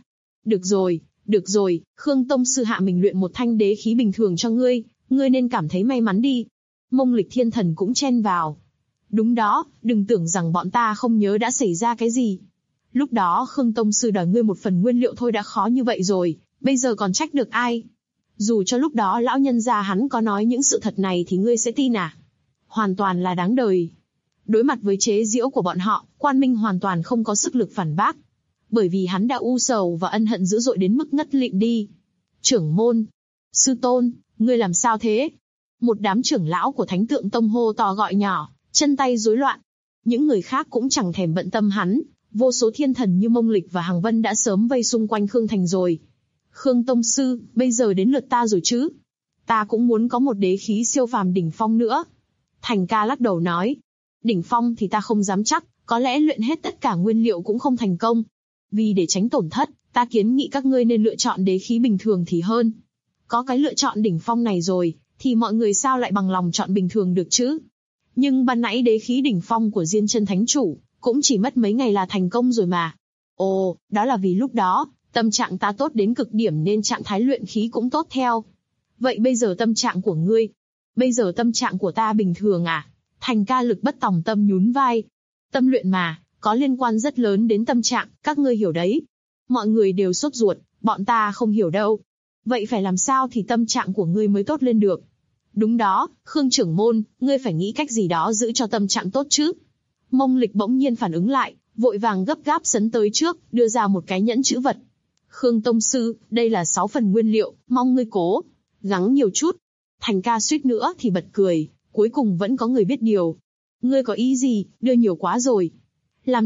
Được rồi, Khương Tông Sư hạ mình luyện một thanh đế khí bình thường cho ngươi, ngươi nên cảm thấy may mắn đi. Mông Lịch Thiên Thần cũng chen vào. Đúng đó, đừng tưởng rằng bọn ta không nhớ đã xảy ra cái gì. Lúc đó Khương Tông Sư đòi ngươi một phần nguyên liệu thôi đã khó như vậy rồi, bây giờ còn trách được ai? Dù cho lúc đó lão nhân gia hắn có nói những sự thật này thì ngươi sẽ tin à? Hoàn toàn là đáng đời. Đối mặt với chế giễu của bọn họ, Quan Minh hoàn toàn không có sức lực phản bác. Bởi vì hắn đã u sầu và ân hận dữ dội đến mức ngất lịm đi. Trưởng môn, sư tôn, ngươi làm sao thế? Một đám trưởng lão của Thánh Tượng Tông hô to gọi nhỏ, chân tay rối loạn. Những người khác cũng chẳng thèm bận tâm hắn, vô số thiên thần như Mông Lịch và Hằng Vân đã sớm vây xung quanh Khương Thành rồi. Khương Tông Sư, bây giờ đến lượt ta rồi chứ? Ta cũng muốn có một đế khí siêu phàm đỉnh phong nữa. Thành ca lắc đầu nói, đỉnh phong thì ta không dám chắc, có lẽ luyện hết tất cả nguyên liệu cũng không thành công. Vì để tránh tổn thất, ta kiến nghị các ngươi nên lựa chọn đế khí bình thường thì hơn. Có cái lựa chọn đỉnh phong này rồi, thì mọi người sao lại bằng lòng chọn bình thường được chứ? Nhưng ban nãy đế khí đỉnh phong của Diên Chân Thánh Chủ, cũng chỉ mất mấy ngày là thành công rồi mà. Ồ, đó là vì lúc đó, tâm trạng ta tốt đến cực điểm nên trạng thái luyện khí cũng tốt theo. Vậy bây giờ tâm trạng của ngươi? Bây giờ tâm trạng của ta bình thường à? Thành ca Lực Bất Tòng Tâm nhún vai. Tâm luyện mà, có liên quan rất lớn đến tâm trạng, các ngươi hiểu đấy. Mọi người đều sốt ruột, bọn ta không hiểu đâu. Vậy phải làm sao thì tâm trạng của ngươi mới tốt lên được? Đúng đó, Khương trưởng môn, ngươi phải nghĩ cách gì đó giữ cho tâm trạng tốt chứ. Mông Lịch bỗng nhiên phản ứng lại, vội vàng gấp gáp sấn tới trước, đưa ra một cái nhẫn chữ vật. Khương Tông Sư, đây là 6 phần nguyên liệu, mong ngươi cố gắng nhiều chút. Thành ca suýt nữa thì bật cười, cuối cùng vẫn có người biết điều. Ngươi có ý gì, đưa nhiều quá rồi. Làm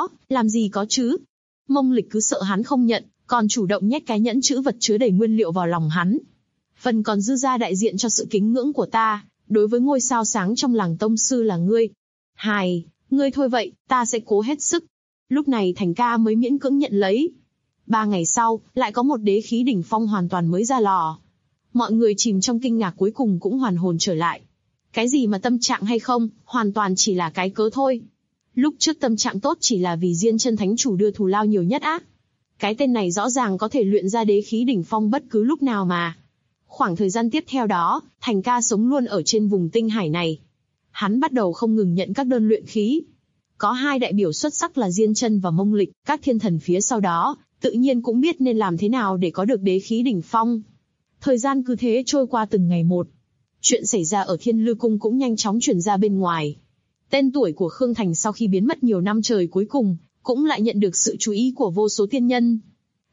gì có chứ. Mông Lịch cứ sợ hắn không nhận, còn chủ động nhét cái nhẫn chữ vật chứa đầy nguyên liệu vào lòng hắn. Phần còn dư ra đại diện cho sự kính ngưỡng của ta, đối với ngôi sao sáng trong làng Tông Sư là ngươi. Hài, ngươi thôi vậy, ta sẽ cố hết sức. Lúc này Thành ca mới miễn cưỡng nhận lấy. 3 ngày sau, lại có một đế khí đỉnh phong hoàn toàn mới ra lò. Mọi người chìm trong kinh ngạc cuối cùng cũng hoàn hồn trở lại. Cái gì mà tâm trạng hay không, hoàn toàn chỉ là cái cớ thôi. Lúc trước tâm trạng tốt chỉ là vì Diên Chân Thánh Chủ đưa thù lao nhiều nhất á. Cái tên này rõ ràng có thể luyện ra đế khí đỉnh phong bất cứ lúc nào mà. Khoảng thời gian tiếp theo đó, Thành ca sống luôn ở trên vùng tinh hải này. Hắn bắt đầu không ngừng nhận các đơn luyện khí. Có 2 đại biểu xuất sắc là Diên Chân và Mông Lịch, các thiên thần phía sau đó, tự nhiên cũng biết nên làm thế nào để có được đế khí đỉnh phong. Thời gian cứ thế trôi qua từng ngày một. Chuyện xảy ra ở Thiên Lư Cung cũng nhanh chóng truyền ra bên ngoài. Tên tuổi của Khương Thành sau khi biến mất nhiều năm trời cuối cùng, cũng lại nhận được sự chú ý của vô số tiên nhân.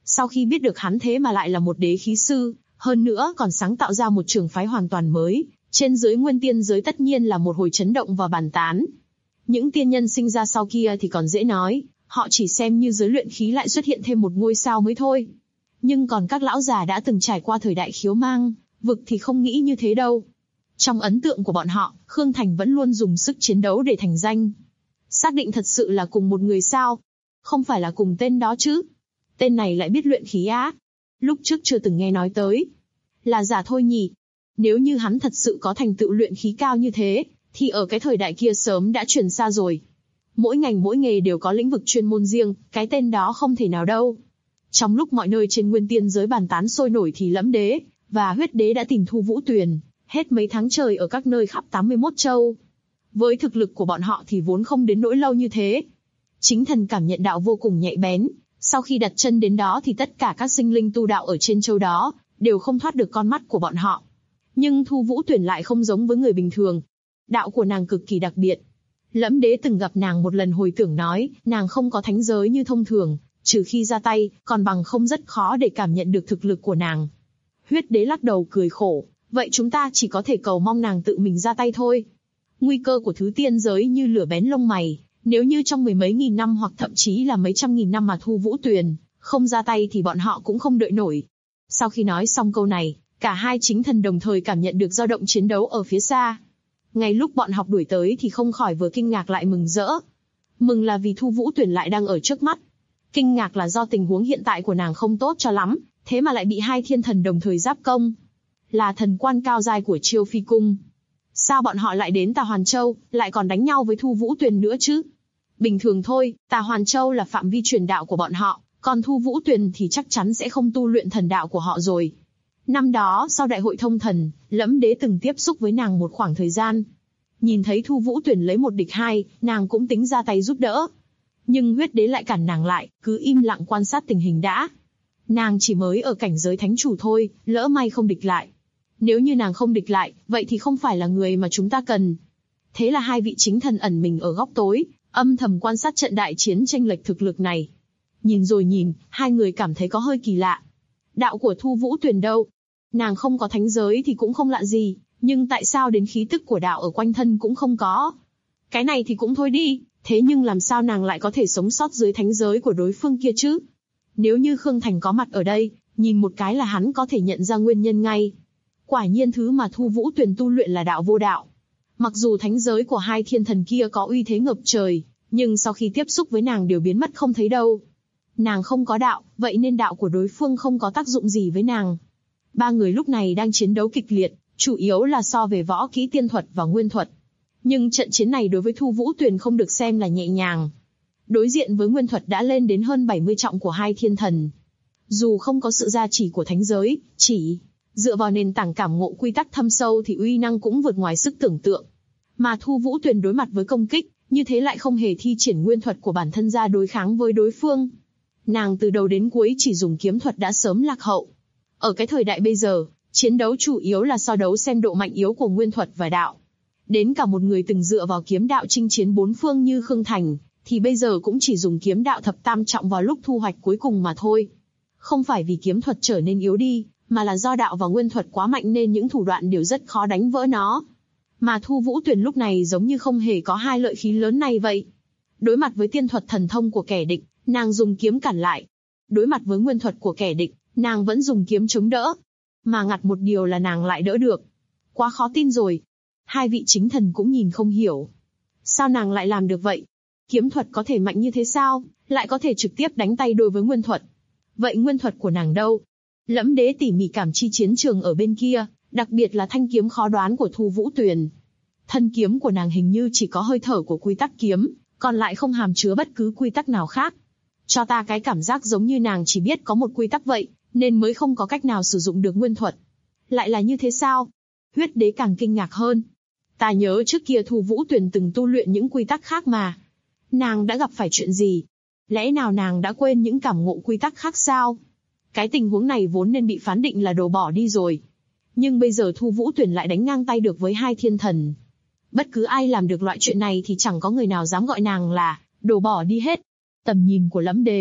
Sau khi biết được hắn thế mà lại là một đế khí sư, hơn nữa còn sáng tạo ra một trường phái hoàn toàn mới, trên dưới nguyên tiên giới tất nhiên là một hồi chấn động và bàn tán. Những tiên nhân sinh ra sau kia thì còn dễ nói, họ chỉ xem như giới luyện khí lại xuất hiện thêm một ngôi sao mới thôi. Nhưng còn các lão già đã từng trải qua thời đại khiếu mang, vực thì không nghĩ như thế đâu. Trong ấn tượng của bọn họ, Khương Thành vẫn luôn dùng sức chiến đấu để thành danh. Xác định thật sự là cùng một người sao? Không phải là cùng tên đó chứ? Tên này lại biết luyện khí á? Lúc trước chưa từng nghe nói tới. Là giả thôi nhỉ? Nếu như hắn thật sự có thành tựu luyện khí cao như thế, thì ở cái thời đại kia sớm đã truyền xa rồi. Mỗi ngành mỗi nghề đều có lĩnh vực chuyên môn riêng, cái tên đó không thể nào đâu. Trong lúc mọi nơi trên nguyên tiên giới bàn tán sôi nổi thì Lẫm Đế và Huyết Đế đã tìm Thu Vũ Tuyền, hết mấy tháng trời ở các nơi khắp 81 châu. Với thực lực của bọn họ thì vốn không đến nỗi lâu như thế. Chính thần cảm nhận đạo vô cùng nhạy bén, sau khi đặt chân đến đó thì tất cả các sinh linh tu đạo ở trên châu đó đều không thoát được con mắt của bọn họ. Nhưng Thu Vũ Tuyền lại không giống với người bình thường. Đạo của nàng cực kỳ đặc biệt. Lẫm Đế từng gặp nàng một lần hồi tưởng nói, nàng không có thánh giới như thông thường, trừ khi ra tay, còn bằng không rất khó để cảm nhận được thực lực của nàng. Huyết Đế lắc đầu cười khổ, vậy chúng ta chỉ có thể cầu mong nàng tự mình ra tay thôi. Nguy cơ của thứ tiên giới như lửa bén lông mày, nếu như trong mười mấy nghìn năm hoặc thậm chí là mấy trăm nghìn năm mà Thu Vũ Tuyền không ra tay thì bọn họ cũng không đợi nổi. Sau khi nói xong câu này, cả hai chính thần đồng thời cảm nhận được dao động chiến đấu ở phía xa. Ngay lúc bọn họ đuổi tới thì không khỏi vừa kinh ngạc lại mừng rỡ. Mừng là vì Thu Vũ Tuyền lại đang ở trước mắt. Kinh ngạc là do tình huống hiện tại của nàng không tốt cho lắm, thế mà lại bị hai thiên thần đồng thời giáp công. Là thần quan cao giai của Chiêu Phi Cung. Sao bọn họ lại đến Tà Hoàn Châu, lại còn đánh nhau với Thu Vũ Tuyền nữa chứ? Bình thường thôi, Tà Hoàn Châu là phạm vi truyền đạo của bọn họ, còn Thu Vũ Tuyền thì chắc chắn sẽ không tu luyện thần đạo của họ rồi. Năm đó, sau đại hội thông thần, Lẫm Đế từng tiếp xúc với nàng một khoảng thời gian. Nhìn thấy Thu Vũ Tuyền lấy một địch hai, nàng cũng tính ra tay giúp đỡ. Nhưng Huyết Đế lại cản nàng lại, cứ im lặng quan sát tình hình đã. Nàng chỉ mới ở cảnh giới thánh chủ thôi, lỡ may không địch lại. Nếu như nàng không địch lại, vậy thì không phải là người mà chúng ta cần. Thế là hai vị chính thần ẩn mình ở góc tối, âm thầm quan sát trận đại chiến chênh lệch thực lực này. Nhìn rồi nhìn, hai người cảm thấy có hơi kỳ lạ. Đạo của Thu Vũ Tuyền đâu? Nàng không có thánh giới thì cũng không lạ gì, nhưng tại sao đến khí tức của đạo ở quanh thân cũng không có? Cái này thì cũng thôi đi, thế nhưng làm sao nàng lại có thể sống sót dưới thánh giới của đối phương kia chứ? Nếu như Khương Thành có mặt ở đây, nhìn một cái là hắn có thể nhận ra nguyên nhân ngay. Quả nhiên thứ mà Thu Vũ Tuyền tu luyện là đạo vô đạo. Mặc dù thánh giới của hai thiên thần kia có uy thế ngập trời, nhưng sau khi tiếp xúc với nàng đều biến mất không thấy đâu. Nàng không có đạo, vậy nên đạo của đối phương không có tác dụng gì với nàng. Ba người lúc này đang chiến đấu kịch liệt, chủ yếu là so về võ kỹ tiên thuật và nguyên thuật. Nhưng trận chiến này đối với Thu Vũ Tuyền không được xem là nhẹ nhàng. Đối diện với nguyên thuật đã lên đến hơn 70 trọng của hai thiên thần. Dù không có sự gia trì của thánh giới, chỉ dựa vào nền tảng cảm ngộ quy tắc thâm sâu thì uy năng cũng vượt ngoài sức tưởng tượng. Mà Thu Vũ Tuyền đối mặt với công kích, như thế lại không hề thi triển nguyên thuật của bản thân ra đối kháng với đối phương. Nàng từ đầu đến cuối chỉ dùng kiếm thuật đã sớm lạc hậu. Ở cái thời đại bây giờ, chiến đấu chủ yếu là so đấu xem độ mạnh yếu của nguyên thuật và đạo. Đến cả một người từng dựa vào kiếm đạo chinh chiến bốn phương như Khương Thành, thì bây giờ cũng chỉ dùng kiếm đạo thập tam trọng vào lúc thu hoạch cuối cùng mà thôi. Không phải vì kiếm thuật trở nên yếu đi, mà là do đạo và nguyên thuật quá mạnh nên những thủ đoạn đều rất khó đánh vỡ nó. Mà Thu Vũ Tuyền lúc này giống như không hề có hai lợi khí lớn này vậy. Đối mặt với tiên thuật thần thông của kẻ địch, nàng dùng kiếm cản lại. Đối mặt với nguyên thuật của kẻ địch, nàng vẫn dùng kiếm chống đỡ. Mà ngặt một điều là nàng lại đỡ được. Quá khó tin rồi. Hai vị chính thần cũng nhìn không hiểu. Sao nàng lại làm được vậy? Kiếm thuật có thể mạnh như thế sao, lại có thể trực tiếp đánh tay đôi với nguyên thuật? Vậy nguyên thuật của nàng đâu? Lẫm Đế tỉ mỉ cảm chi chiến trường ở bên kia, đặc biệt là thanh kiếm khó đoán của Thu Vũ Tuyền. Thân kiếm của nàng hình như chỉ có hơi thở của quy tắc kiếm, còn lại không hàm chứa bất cứ quy tắc nào khác. Cho ta cái cảm giác giống như nàng chỉ biết có một quy tắc vậy, nên mới không có cách nào sử dụng được nguyên thuật. Lại là như thế sao? Huyết Đế càng kinh ngạc hơn. Ta nhớ trước kia Thu Vũ Tuyền từng tu luyện những quy tắc khác mà. Nàng đã gặp phải chuyện gì? Lẽ nào nàng đã quên những cảm ngộ quy tắc khác sao? Cái tình huống này vốn nên bị phán định là đồ bỏ đi rồi. Nhưng bây giờ Thu Vũ Tuyền lại đánh ngang tay được với hai thiên thần. Bất cứ ai làm được loại chuyện này thì chẳng có người nào dám gọi nàng là đồ bỏ đi hết. Tầm nhìn của Lẫm Đế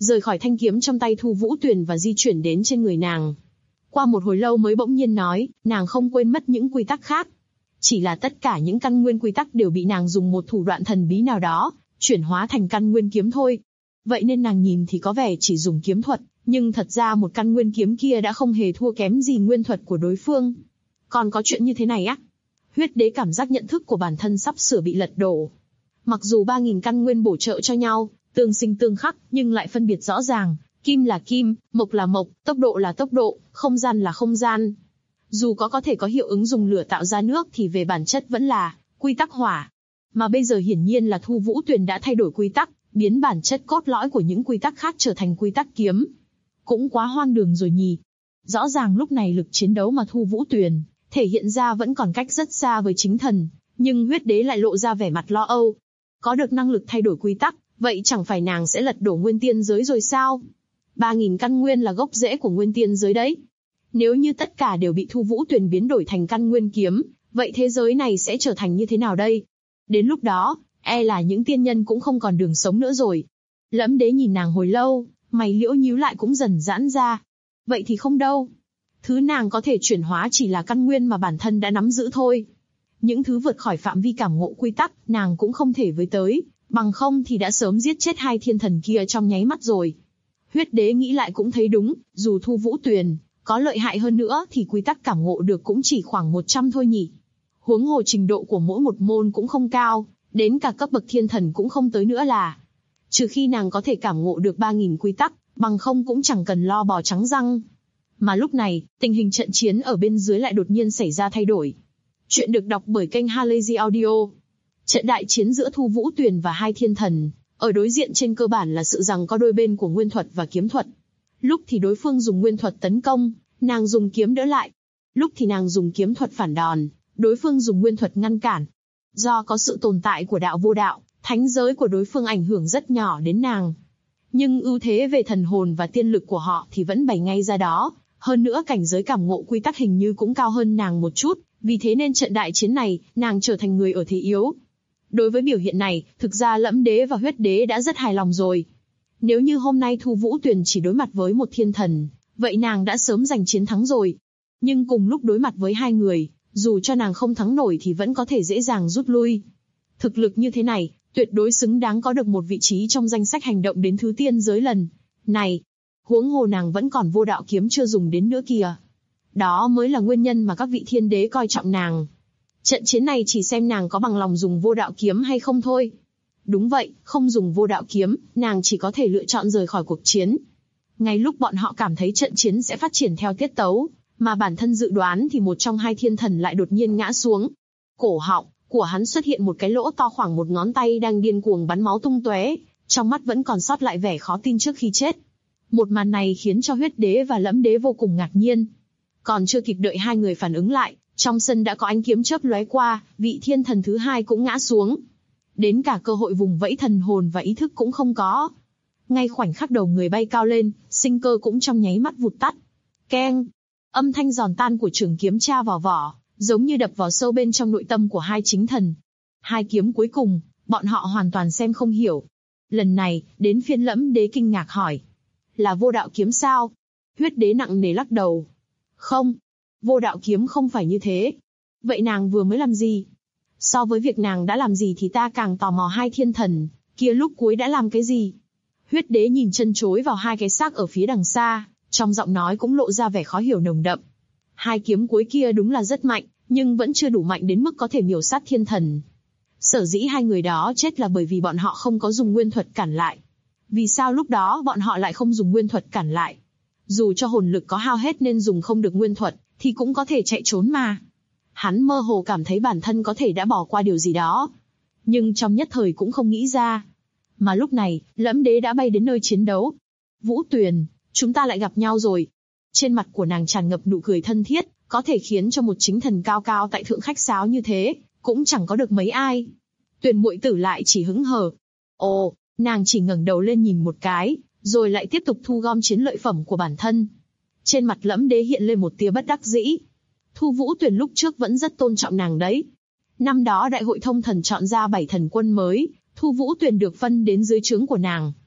rời khỏi thanh kiếm trong tay Thu Vũ Tuyền và di chuyển đến trên người nàng. Qua một hồi lâu mới bỗng nhiên nói, nàng không quên mất những quy tắc khác. Chỉ là tất cả những căn nguyên quy tắc đều bị nàng dùng một thủ đoạn thần bí nào đó, chuyển hóa thành căn nguyên kiếm thôi. Vậy nên nàng nhìn thì có vẻ chỉ dùng kiếm thuật, nhưng thật ra một căn nguyên kiếm kia đã không hề thua kém gì nguyên thuật của đối phương. Còn có chuyện như thế này á? Huyết đế cảm giác nhận thức của bản thân sắp sửa bị lật đổ. Mặc dù 3.000 căn nguyên bổ trợ cho nhau, tương sinh tương khắc, nhưng lại phân biệt rõ ràng, kim là kim, mộc là mộc, tốc độ là tốc độ, không gian là không gian. Dù có thể có hiệu ứng dùng lửa tạo ra nước thì về bản chất vẫn là quy tắc hỏa. Mà bây giờ hiển nhiên là Thu Vũ Tuyền đã thay đổi quy tắc, biến bản chất cốt lõi của những quy tắc khác trở thành quy tắc kiếm. Cũng quá hoang đường rồi nhỉ. Rõ ràng lúc này lực chiến đấu mà Thu Vũ Tuyền thể hiện ra vẫn còn cách rất xa với chính thần, nhưng huyết đế lại lộ ra vẻ mặt lo âu. Có được năng lực thay đổi quy tắc, vậy chẳng phải nàng sẽ lật đổ nguyên tiên giới rồi sao? 3.000 căn nguyên là gốc rễ của nguyên tiên giới đấy. Nếu như tất cả đều bị Thu Vũ Tuyền biến đổi thành căn nguyên kiếm, vậy thế giới này sẽ trở thành như thế nào đây? Đến lúc đó, e là những tiên nhân cũng không còn đường sống nữa rồi. Lẫm đế nhìn nàng hồi lâu, mày liễu nhíu lại cũng dần giãn ra. Vậy thì không đâu. Thứ nàng có thể chuyển hóa chỉ là căn nguyên mà bản thân đã nắm giữ thôi. Những thứ vượt khỏi phạm vi cảm ngộ quy tắc, nàng cũng không thể với tới, bằng không thì đã sớm giết chết hai thiên thần kia trong nháy mắt rồi. Huyết đế nghĩ lại cũng thấy đúng, dù Thu Vũ Tuyền có lợi hại hơn nữa thì quy tắc cảm ngộ được cũng chỉ khoảng 100 thôi nhỉ. Huống hồ trình độ của mỗi một môn cũng không cao, đến cả cấp bậc thiên thần cũng không tới nữa là. Trừ khi nàng có thể cảm ngộ được 3.000 quy tắc, bằng không cũng chẳng cần lo bò trắng răng. Mà lúc này, tình hình trận chiến ở bên dưới lại đột nhiên xảy ra thay đổi. Chuyện được đọc bởi kênh Halazy Audio. Trận đại chiến giữa Thu Vũ Tuyền và hai thiên thần, ở đối diện trên cơ bản là sự giằng co đôi bên của nguyên thuật và kiếm thuật. Lúc thì đối phương dùng nguyên thuật tấn công, nàng dùng kiếm đỡ lại. Lúc thì nàng dùng kiếm thuật phản đòn, đối phương dùng nguyên thuật ngăn cản. Do có sự tồn tại của đạo vô đạo, thánh giới của đối phương ảnh hưởng rất nhỏ đến nàng. Nhưng ưu thế về thần hồn và tiên lực của họ thì vẫn bày ngay ra đó. Hơn nữa cảnh giới cảm ngộ quy tắc hình như cũng cao hơn nàng một chút, vì thế nên trận đại chiến này, nàng trở thành người ở thế yếu. Đối với biểu hiện này, thực ra Lẫm đế và Huyết đế đã rất hài lòng rồi. Nếu như hôm nay Thu Vũ Tuyền chỉ đối mặt với một thiên thần, vậy nàng đã sớm giành chiến thắng rồi. Nhưng cùng lúc đối mặt với hai người, dù cho nàng không thắng nổi thì vẫn có thể dễ dàng rút lui. Thực lực như thế này, tuyệt đối xứng đáng có được một vị trí trong danh sách hành động đến thứ tiên giới lần này. Huống hồ nàng vẫn còn vô đạo kiếm chưa dùng đến nữa kìa. Đó mới là nguyên nhân mà các vị thiên đế coi trọng nàng. Trận chiến này chỉ xem nàng có bằng lòng dùng vô đạo kiếm hay không thôi. Đúng vậy, không dùng vô đạo kiếm, nàng chỉ có thể lựa chọn rời khỏi cuộc chiến. Ngay lúc bọn họ cảm thấy trận chiến sẽ phát triển theo tiết tấu, mà bản thân dự đoán thì một trong hai thiên thần lại đột nhiên ngã xuống. Cổ họng của hắn xuất hiện một cái lỗ to khoảng một ngón tay đang điên cuồng bắn máu tung tóe, trong mắt vẫn còn sót lại vẻ khó tin trước khi chết. Một màn này khiến cho Huyết đế và Lẫm đế vô cùng ngạc nhiên. Còn chưa kịp đợi hai người phản ứng lại, trong sân đã có ánh kiếm chớp lóe qua, vị thiên thần thứ hai cũng ngã xuống. Đến cả cơ hội vùng vẫy thần hồn và ý thức cũng không có. Ngay khoảnh khắc đầu người bay cao lên, sinh cơ cũng trong nháy mắt vụt tắt. Keng! Âm thanh giòn tan của trường kiếm tra vào vỏ, giống như đập vào sâu bên trong nội tâm của hai chính thần. Hai kiếm cuối cùng, bọn họ hoàn toàn xem không hiểu. Lần này, đến phiên Lẫm đế kinh ngạc hỏi. Là vô đạo kiếm sao? Huyết đế nặng nề lắc đầu. Không, vô đạo kiếm không phải như thế. Vậy nàng vừa mới làm gì? So với việc nàng đã làm gì thì ta càng tò mò hai thiên thần kia lúc cuối đã làm cái gì? Huyết đế nhìn chân chối vào hai cái xác ở phía đằng xa, trong giọng nói cũng lộ ra vẻ khó hiểu nồng đậm. Hai kiếm cuối kia đúng là rất mạnh, nhưng vẫn chưa đủ mạnh đến mức có thể miểu sát thiên thần. Sở dĩ hai người đó chết là bởi vì bọn họ không có dùng nguyên thuật cản lại. Vì sao lúc đó bọn họ lại không dùng nguyên thuật cản lại? Dù cho hồn lực có hao hết nên dùng không được nguyên thuật, thì cũng có thể chạy trốn mà. Hắn mơ hồ cảm thấy bản thân có thể đã bỏ qua điều gì đó. Nhưng trong nhất thời cũng không nghĩ ra. Mà lúc này, Lẫm đế đã bay đến nơi chiến đấu. Vũ Tuyền, chúng ta lại gặp nhau rồi. Trên mặt của nàng tràn ngập nụ cười thân thiết, có thể khiến cho một chính thần cao cao tại thượng khách sáo như thế, cũng chẳng có được mấy ai. Tuyền muội tử lại chỉ hứng hờ. Ồ, nàng chỉ ngẩng đầu lên nhìn một cái, rồi lại tiếp tục thu gom chiến lợi phẩm của bản thân. Trên mặt Lẫm đế hiện lên một tia bất đắc dĩ. Thu Vũ Tuyền lúc trước vẫn rất tôn trọng nàng đấy. Năm đó đại hội thông thần chọn ra 7 thần quân mới, Thu Vũ Tuyền được phân đến dưới trướng của nàng.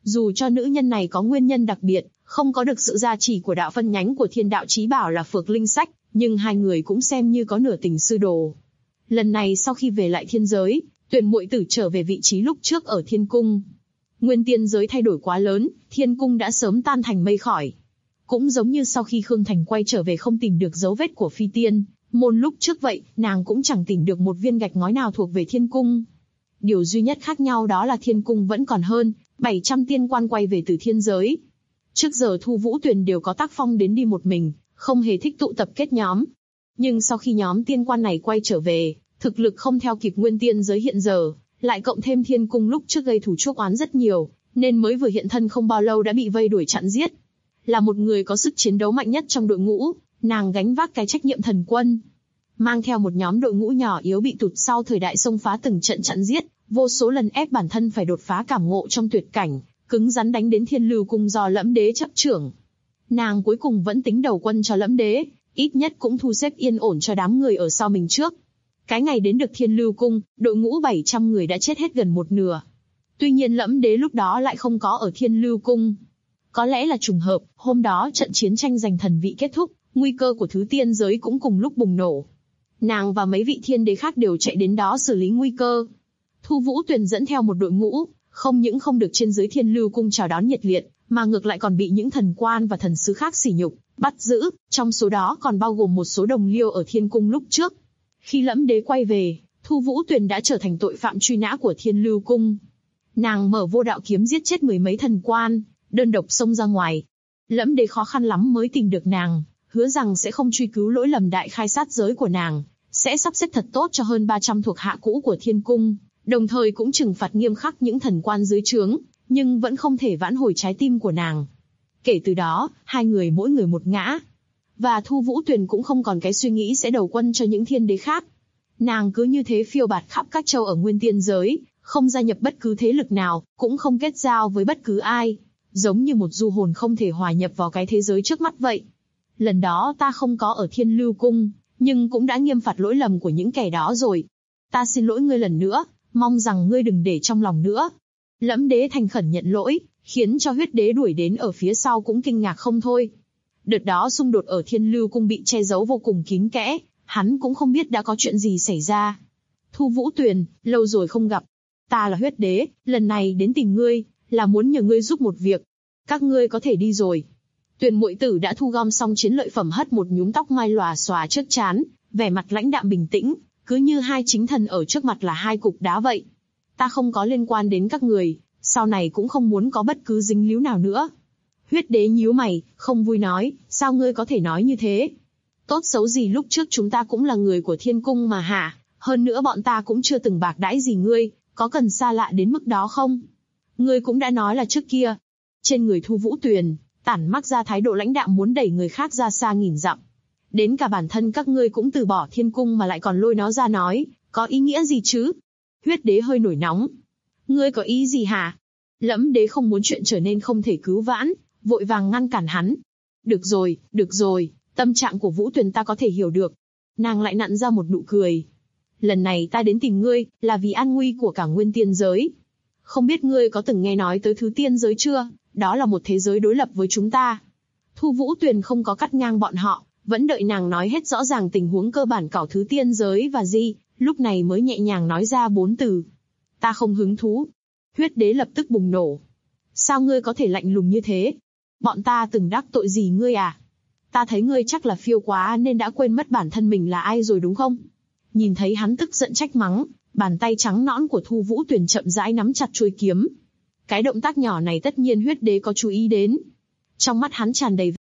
Dù cho nữ nhân này có nguyên nhân đặc biệt, không có được sự gia trì của đạo phân nhánh của Thiên Đạo Chí Bảo là Phược Linh Sách, nhưng hai người cũng xem như có nửa tình sư đồ. Lần này sau khi về lại thiên giới, Tuyển muội tử trở về vị trí lúc trước ở thiên cung. Nguyên tiên giới thay đổi quá lớn, thiên cung đã sớm tan thành mây khói. Cũng giống như sau khi Khương Thành quay trở về không tìm được dấu vết của phi tiên môn lúc trước vậy, nàng cũng chẳng tìm được một viên gạch ngói nào thuộc về thiên cung. Điều duy nhất khác nhau đó là thiên cung vẫn còn hơn 700 tiên quan quay về từ thiên giới. Trước giờ Thu Vũ Tuyền đều có tác phong đến đi một mình, không hề thích tụ tập kết nhóm. Nhưng sau khi nhóm tiên quan này quay trở về, thực lực không theo kịp nguyên tiên giới hiện giờ, lại cộng thêm thiên cung lúc trước gây thù chuốc oán rất nhiều, nên mới vừa hiện thân không bao lâu đã bị vây đuổi chặn giết. Là một người có sức chiến đấu mạnh nhất trong đội ngũ, nàng gánh vác cái trách nhiệm thần quân. Mang theo một nhóm đội ngũ nhỏ yếu bị tụt sau thời đại xông phá từng trận chặn giết, vô số lần ép bản thân phải đột phá cảm ngộ trong tuyệt cảnh, cứng rắn đánh đến Thiên Lưu Cung do Lẫm Đế chấp trưởng. Nàng cuối cùng vẫn tính đầu quân cho Lẫm Đế, ít nhất cũng thu xếp yên ổn cho đám người ở sau mình trước. Cái ngày đến được Thiên Lưu Cung, đội ngũ 700 người đã chết hết gần một nửa. Tuy nhiên Lẫm Đế lúc đó lại không có ở Thiên Lưu Cung. Có lẽ là trùng hợp, hôm đó trận chiến tranh giành thần vị kết thúc, nguy cơ của thứ tiên giới cũng cùng lúc bùng nổ. Nàng và mấy vị thiên đế khác đều chạy đến đó xử lý nguy cơ. Thu Vũ Tuyền dẫn theo một đội ngũ, không những không được trên dưới Thiên Lưu Cung chào đón nhiệt liệt, mà ngược lại còn bị những thần quan và thần sứ khác sỉ nhục, bắt giữ, trong số đó còn bao gồm một số đồng liêu ở Thiên Cung lúc trước. Khi Lẫm Đế quay về, Thu Vũ Tuyền đã trở thành tội phạm truy nã của Thiên Lưu Cung. Nàng mở vô đạo kiếm giết chết mười mấy thần quan, đơn độc xông ra ngoài. Lẫm Đế khó khăn lắm mới tìm được nàng, hứa rằng sẽ không truy cứu lỗi lầm đại khai sát giới của nàng, sẽ sắp xếp thật tốt cho hơn 300 thuộc hạ cũ của Thiên Cung, đồng thời cũng trừng phạt nghiêm khắc những thần quan dưới trướng, nhưng vẫn không thể vãn hồi trái tim của nàng. Kể từ đó, hai người mỗi người một ngã. Và Thu Vũ Tuyền cũng không còn cái suy nghĩ sẽ đầu quân cho những thiên đế khác. Nàng cứ như thế phiêu bạt khắp các châu ở nguyên tiên giới, không gia nhập bất cứ thế lực nào, cũng không kết giao với bất cứ ai. Giống như một du hồn không thể hòa nhập vào cái thế giới trước mắt vậy. Lần đó ta không có ở Thiên Lưu Cung, nhưng cũng đã nghiêm phạt lỗi lầm của những kẻ đó rồi. Ta xin lỗi ngươi lần nữa, mong rằng ngươi đừng để trong lòng nữa. Lẫm Đế thành khẩn nhận lỗi, khiến cho Huyết Đế đuổi đến ở phía sau cũng kinh ngạc không thôi. Đợt đó xung đột ở Thiên Lưu Cung bị che giấu vô cùng kín kẽ, hắn cũng không biết đã có chuyện gì xảy ra. Thu Vũ Tuyền, lâu rồi không gặp. Ta là Huyết Đế, lần này đến tìm ngươi, là muốn nhờ ngươi giúp một việc. Các ngươi có thể đi rồi. Tuyền muội tử đã thu gom xong chiến lợi phẩm hất một nhúm tóc mai lòa xòa trước trán, vẻ mặt lãnh đạm bình tĩnh, cứ như hai chính thần ở trước mặt là hai cục đá vậy. Ta không có liên quan đến các người, sau này cũng không muốn có bất cứ dính líu nào nữa. Huyết Đế nhíu mày, không vui nói, sao ngươi có thể nói như thế? Tốt xấu gì lúc trước chúng ta cũng là người của Thiên Cung mà hả? Hơn nữa bọn ta cũng chưa từng bạc đãi gì ngươi, có cần xa lạ đến mức đó không? Ngươi cũng đã nói là trước kia. Trên người Thu Vũ Tuyền, tản mắc ra thái độ lãnh đạm muốn đẩy người khác ra xa nghìn dặm. Đến cả bản thân các ngươi cũng từ bỏ Thiên Cung mà lại còn lôi nó ra nói, có ý nghĩa gì chứ? Huyết Đế hơi nổi nóng. Ngươi có ý gì hả? Lẫm Đế không muốn chuyện trở nên không thể cứu vãn, vội vàng ngăn cản hắn. Được rồi, tâm trạng của Vũ Tuyền ta có thể hiểu được. Nàng lại nặn ra một nụ cười. Lần này ta đến tìm ngươi, là vì an nguy của cả nguyên tiên giới. Không biết ngươi có từng nghe nói tới thứ tiên giới chưa? Đó là một thế giới đối lập với chúng ta. Thu Vũ Tuyền không có cắt ngang bọn họ, vẫn đợi nàng nói hết rõ ràng tình huống cơ bản cảo thứ tiên giới và gì, lúc này mới nhẹ nhàng nói ra 4 từ. Ta không hứng thú. Huyết Đế lập tức bùng nổ. Sao ngươi có thể lạnh lùng như thế? Bọn ta từng đắc tội gì ngươi à? Ta thấy ngươi chắc là phiêu quá nên đã quên mất bản thân mình là ai rồi đúng không? Nhìn thấy hắn tức giận trách mắng, bàn tay trắng nõn của Thu Vũ Tuyền chậm rãi nắm chặt chuôi kiếm. Cái động tác nhỏ này tất nhiên Huyết Đế có chú ý đến. Trong mắt hắn tràn đầy.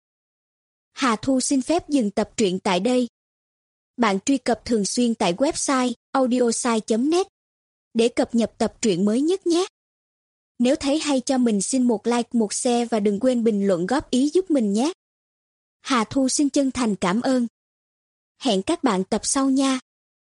Hà Thu xin phép dừng tập truyện tại đây. Bạn truy cập thường xuyên tại website audiosai.net để cập nhật tập truyện mới nhất nhé. Nếu thấy hay cho mình xin một like, một share và đừng quên bình luận góp ý giúp mình nhé. Hà Thu xin chân thành cảm ơn. Hẹn các bạn tập sau nha.